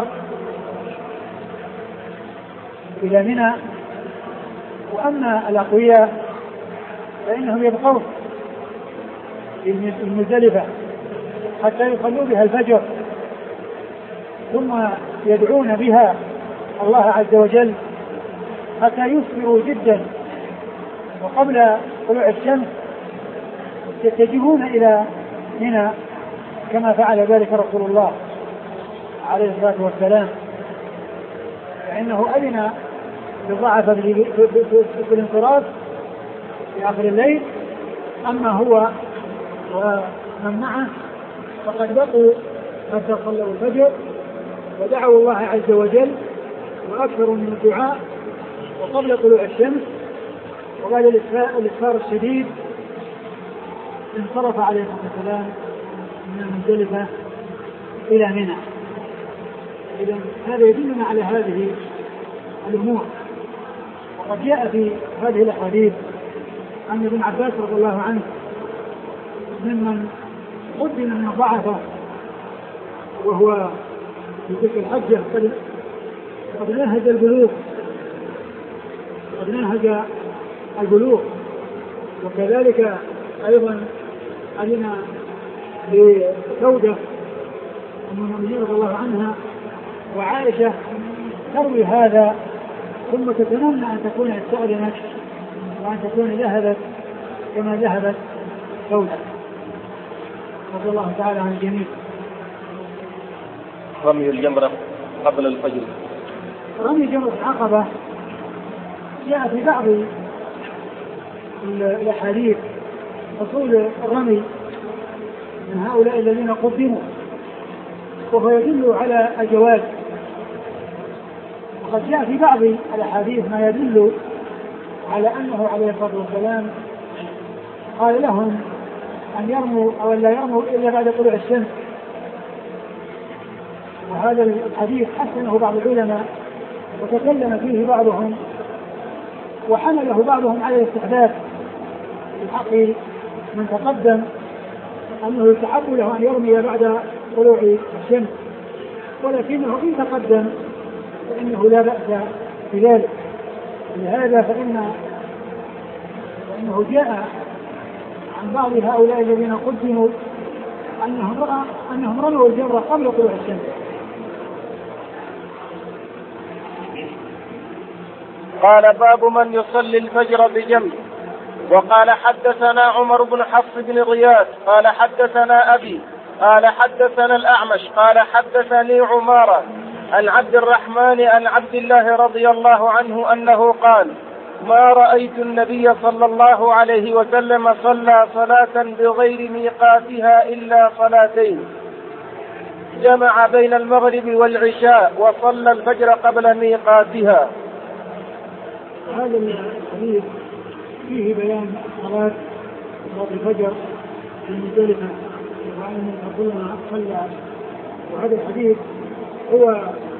إلى منى، وأما الأقوياء فإنهم يبقون المزدلفة حتى يصلوا بها الفجر، ثم يدعون بها الله عز وجل حتى يسفروا جدا، وقبل طلوع الشمس يتجهون إلى منى كما فعل ذلك رسول الله عليه الصلاة والسلام، فإنه أذن للضعف في الانصراف في آخر الليل، أما هو ومن معه فقد بقوا حتى صلوا الفجر ودعوا الله عز وجل وأكثروا من الدعاء وقبل طلوع الشمس. وبعد الإسفار الشديد انصرف عليه الصلاة والسلام من المزدلفة إلى منى. إذن هذا يدلنا على هذه الأمور. وقد جاء في هذه الأحاديث أن ابن عباس رضي الله عنه ممن قدم من ضعفه وهو في تلك الحجة قد قد ناهز البلوغ قد ناهز البلوغ وكذلك أيضا أذن لسودة أم المؤمنين رضي الله عنها وعائشة تروي هذا ثم تتمنى أن تكون استأذنت وأن تكون ذهبت كما ذهبت سودة رضي الله تعالى عن الجميع. رمي الجمرة قبل الفجر. رمي جمرة العقبة جاء في بعض الأحاديث حصول الرمي من هؤلاء الذين قدموا، وهو يدل على الجواز. وقد جاء في بعض الأحاديث ما يدل على أنه عليه الصلاة والسلام قال لهم أن يرموا أو لا يرموا إلا بعد طلوع الشمس، وهذا الحديث حسنه بعض العلماء وتكلم فيه بعضهم وحمله بعضهم على الاستحباب في حق من تقدم أنه يستحب له أن يرمي بعد طلوع الشمس، ولكنه إن تقدم فإنه لا بأس بذلك. لهذا فإن فإنه جاء عن بعض هؤلاء الذين قدموا أنهم رأى أنهم رموا الجمرة قبل طلوع الشمس. قال باب من يصلي الفجر بجمع. وقال حدثنا عمر بن حفص بن غياث قال حدثنا أبي قال حدثنا الأعمش قال حدثني عمارة عن عبد الرحمن عن عبد الله رضي الله عنه أنه قال ما رأيت النبي صلى الله عليه وسلم صلى صلاة بغير ميقاتها إلا صلاتين، جمع بين المغرب والعشاء وصلى الفجر قبل ميقاتها. هذا الحديث فيه بيان صلاة صلاة الفجر في المزدلفة وأن رسولنا صلى. وهذا الحديث هو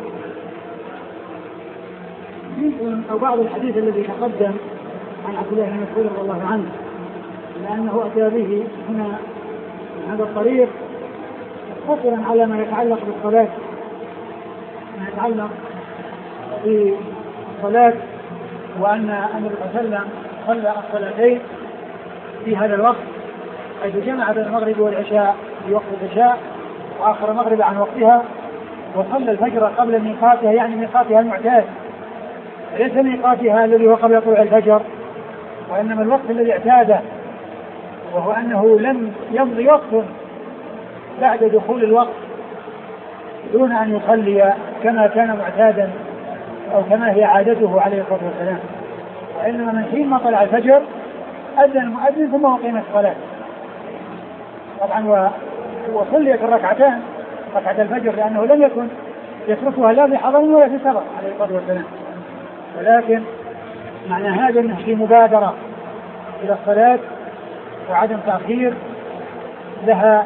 أو بعض الحديث الذي تقدم عن عبد الله بن مسعود رضي الله عنه، لأنه أتى به هنا من هذا الطريق مقتصرا على ما يتعلق بالصلاة، ما يتعلق بالصلاة، وأن النبي صلى الله عليه وسلم صلى الصلاتين في هذا الوقت، حيث جمع بين المغرب والعشاء في وقت العشاء وآخر المغرب عن وقتها، وصلى الفجر قبل ميقاتها، يعني ميقاتها المعتاد، ليس ميقاتها الذي هو قبل طلوع الفجر، وإنما الوقت الذي اعتاده، وهو أنه لم يمضي وقت بعد دخول الوقت دون أن يصلي كما كان معتادا أو كما هي عادته عليه الصلاة والسلام، وإنما من حين ما طلع الفجر أذن المؤذن ثم أقيمت الصلاة طبعا، وصليت الركعتان ركعة الفجر، لأنه لم يكن يتركها لا في حضر ولا في سفر عليه الصلاة والسلام، ولكن معنى هذا أنه في مبادرة إلى الصلاة وعدم تأخير لها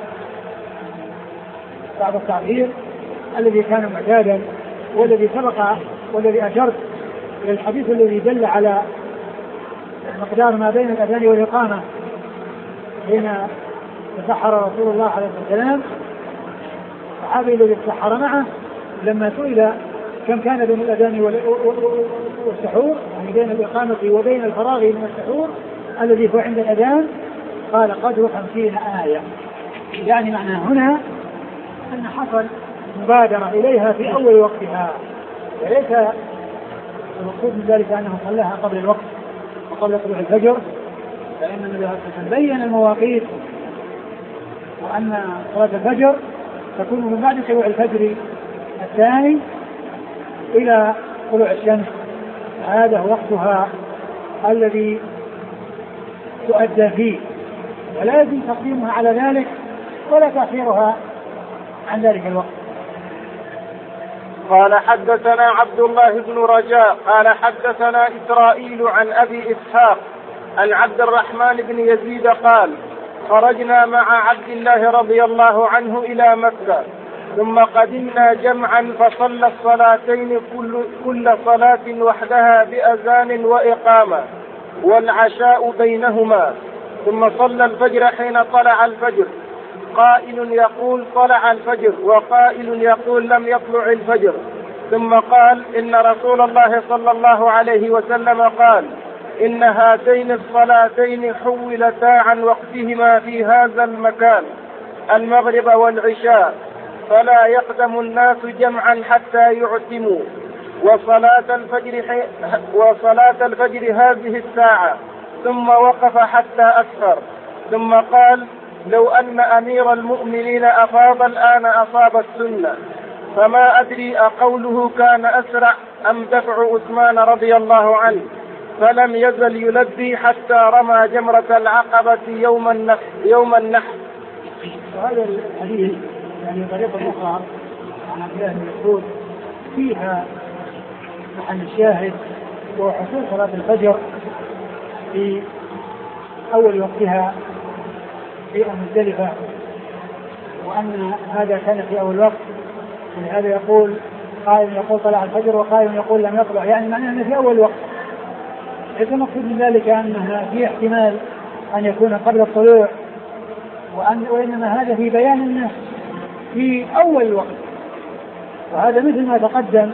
بعض التأخير الذي كان معتادا، والذي سبق والذي أشرت إلى الحديث الذي دل على مقدار ما بين الأذان والإقامة حين تسحر رسول الله عليه الصلاة والسلام. الصحابي الذي تسحر معه لما سئل كم كان بين الأذان والسحور، يعني بين الإقامة وبين الفراغ من السحور الذي هو عند الأذان، قال قدر خمسين آية، يعني معنى هنا أن حصل مبادرة إليها في أول وقتها، وليس المقصود من ذلك أنه صلاها قبل الوقت وقبل طلوع الفجر، فإن النبي صلى الله عليه وسلم بين المواقيت، وأن صلاة الفجر تكون من بعد طلوع الفجر الثاني إلى طلوع الشمس، هذا وقتها الذي تؤدى فيه، ولا يجب تقديمها على ذلك ولا تأخيرها عن ذلك الوقت. قال حدثنا عبد الله بن رجاء قال حدثنا إسرائيل عن أبي إسحاق عن عبد الرحمن بن يزيد قال خرجنا مع عبد الله رضي الله عنه إلى مكة ثم قدمنا جمعا فصلى الصلاتين كل, كل صلاة وحدها بأذان وإقامة والعشاء بينهما، ثم صلى الفجر حين طلع الفجر، قائل يقول طلع الفجر وقائل يقول لم يطلع الفجر، ثم قال إن رسول الله صلى الله عليه وسلم قال إن هاتين الصلاتين حولتا عن وقتهما في هذا المكان المغرب والعشاء، فلا يقدم الناس جمعا حتى يعتموا، وصلاة الفجر, حي... وصلاة الفجر هذه الساعة، ثم وقف حتى أسفر، ثم قال لو أن أمير المؤمنين أفاض الآن أصاب السنة، فما أدري أقوله كان أسرع أم دفع عثمان رضي الله عنه، فلم يزل يلبي حتى رمى جمرة العقبة يوم النحر, يوم النحر. وهذا الحديث يعني طريقة أخرى عن عبد الله بن مسعود فيها محل الشاهد وحصول صلاة الفجر في أول وقتها في مزدلفة، وأن هذا كان في أول وقت، ولهذا يقول قائل يقول طلع الفجر وقائل يقول لم يطلع، يعني معناه أنه في أول وقت. ليس مقصود من ذلك أنها في احتمال أن يكون قبل الطلوع، وأن وإنما هذا في بيان أنه في أول الوقت. وهذا مثل ما تقدم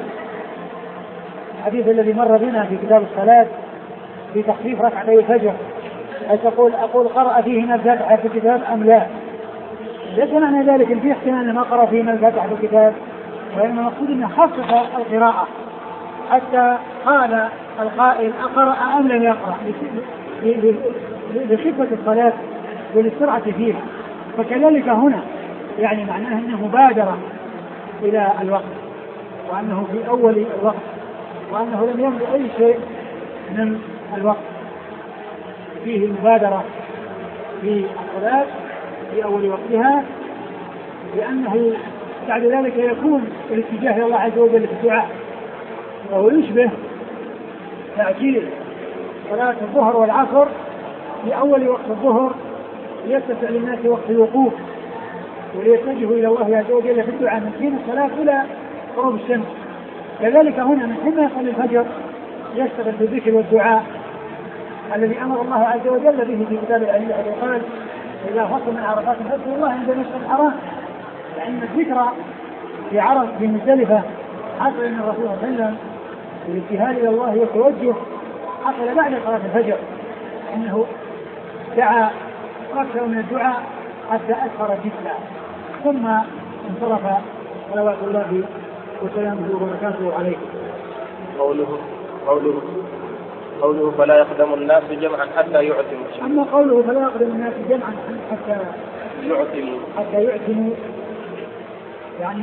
الحديث الذي مر بنا في كتاب الصلاة في تخفيف ركعتي الفجر، هل تقول أقول قرأ فيهما الفاتحة في الكتاب أم لا؟ ليس معنى ذلك إن في احتمال ما قرأ فيهما الفاتحة في الكتاب، وإنما المقصود أنه خفف القراءة حتى قال القائل أقرأ أم لم يقرأ لخفة الصلاة وللسرعة فيها. فكذلك هنا يعني معناه أنه مبادرة إلى الوقت، وأنه في أول الوقت، وأنه لم يمضي أي شيء من الوقت، فيه المبادرة في الصلاة في أول وقتها، لأنه بعد ذلك يكون الاتجاه إلى الله عز وجل في الدعاء، وهو يشبه تعجيل صلاة الظهر والعصر في أول وقت الظهر ليتسع للناس وقت الوقوف وليتجهوا إلى الله عز وجل في الدعاء من حين الصلاة إلى غروب الشمس. كذلك هنا من حين يصلي الفجر يشتغل بالذكر والدعاء الذي أمر الله عز وجل به في كتاب الله، قال إذا فصل من عرفات فاذكروا الله عند المشعر الحرام، لأن الذكر في عرف في مزدلفة حصل من الرسول صلى الله عليه وسلم والابتهال إلى الله والتوجه حصل بعد صلاة الفجر، إنه دعا أكثر من الدعاء حتى أسفر جدا، ثم انصرف صلوات الله وسلامه وبركاته عليه. قوله قوله قوله فلا يقدم الناس جمعا حتى يعتموا. أما قوله فلا يقدم الناس جمعا حتى يعتموا حتى يعتموا يعني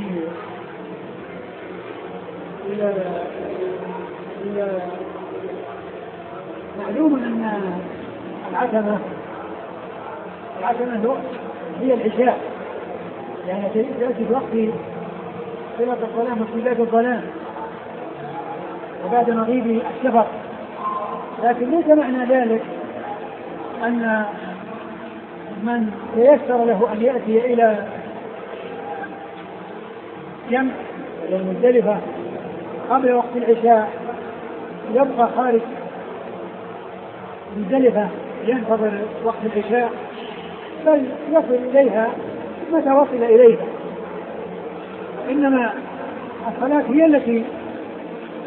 إلى إلى معلوم أن العتمة العتمة هي العشاء، يعني تأتي في وقت صلاة الظلام وابتداء الظلام وبعد مغيب الشفق، لكن ليس معنى ذلك أن من تيسر له أن يأتي إلى جمع المزدلفة قبل وقت العشاء يبقى خارج مزدلفة ينتظر وقت العشاء، بل يصل إليها متى وصل إليها. إنما الصلاة هي التي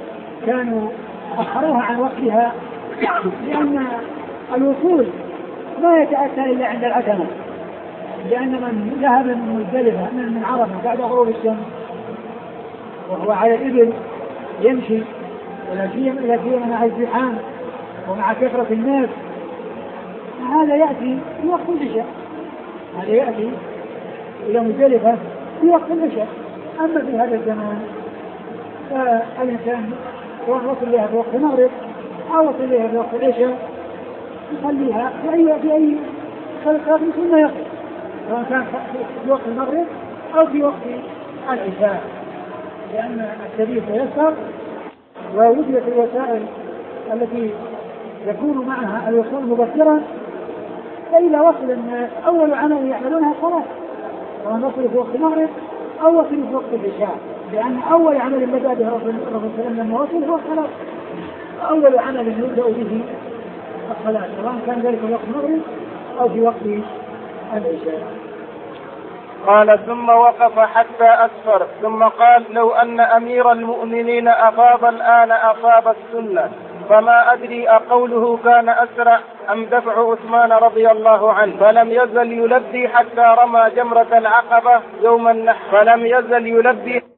كانوا أخروها عن وقتها، لأن الوصول ما يتأتى إلا عند العتمة، لأن من ذهب من مزدلفة من عرفة بعد غروب الشمس وهو على الإبل يمشي، ولا سيما مع الزحام ومع كثرة الناس، هذا يأتي في وقت العشاء، هذا يأتي إلى مزدلفة في وقت العشاء. أما في هذا الزمان فالإنسان سواء وصل لها في وقت المغرب أو وصل لها في وقت العشاء يصليها في أي في أي صلاة ثم يقف، سواء كان في وقت المغرب أو في وقت العشاء، لأن السبيل تيسر ووجدت الوسائل التي يكون معها الوصول مبكرا. فإذا وصل الناس أول عمل يعملونها الصلاة، سواء وصلوا في وقت المغرب أو وصلوا في وقت العشاء، لأن أول عمل بدأ به الرسول صلى الله عليه وسلم لما وصل هو الصلاة، أول عمل يبدأ به الصلاة، سواء كان ذلك في وقت المغرب أو في وقت العشاء. قال ثم وقف حتى أسفر، ثم قال لو أن أمير المؤمنين أفاض الآن أصاب السنة، فما أدري أقوله كان أسرع أم دفع عثمان رضي الله عنه، فلم يزل يلبي حتى رمى جمرة العقبة يوم النحر، فلم يزل يلبي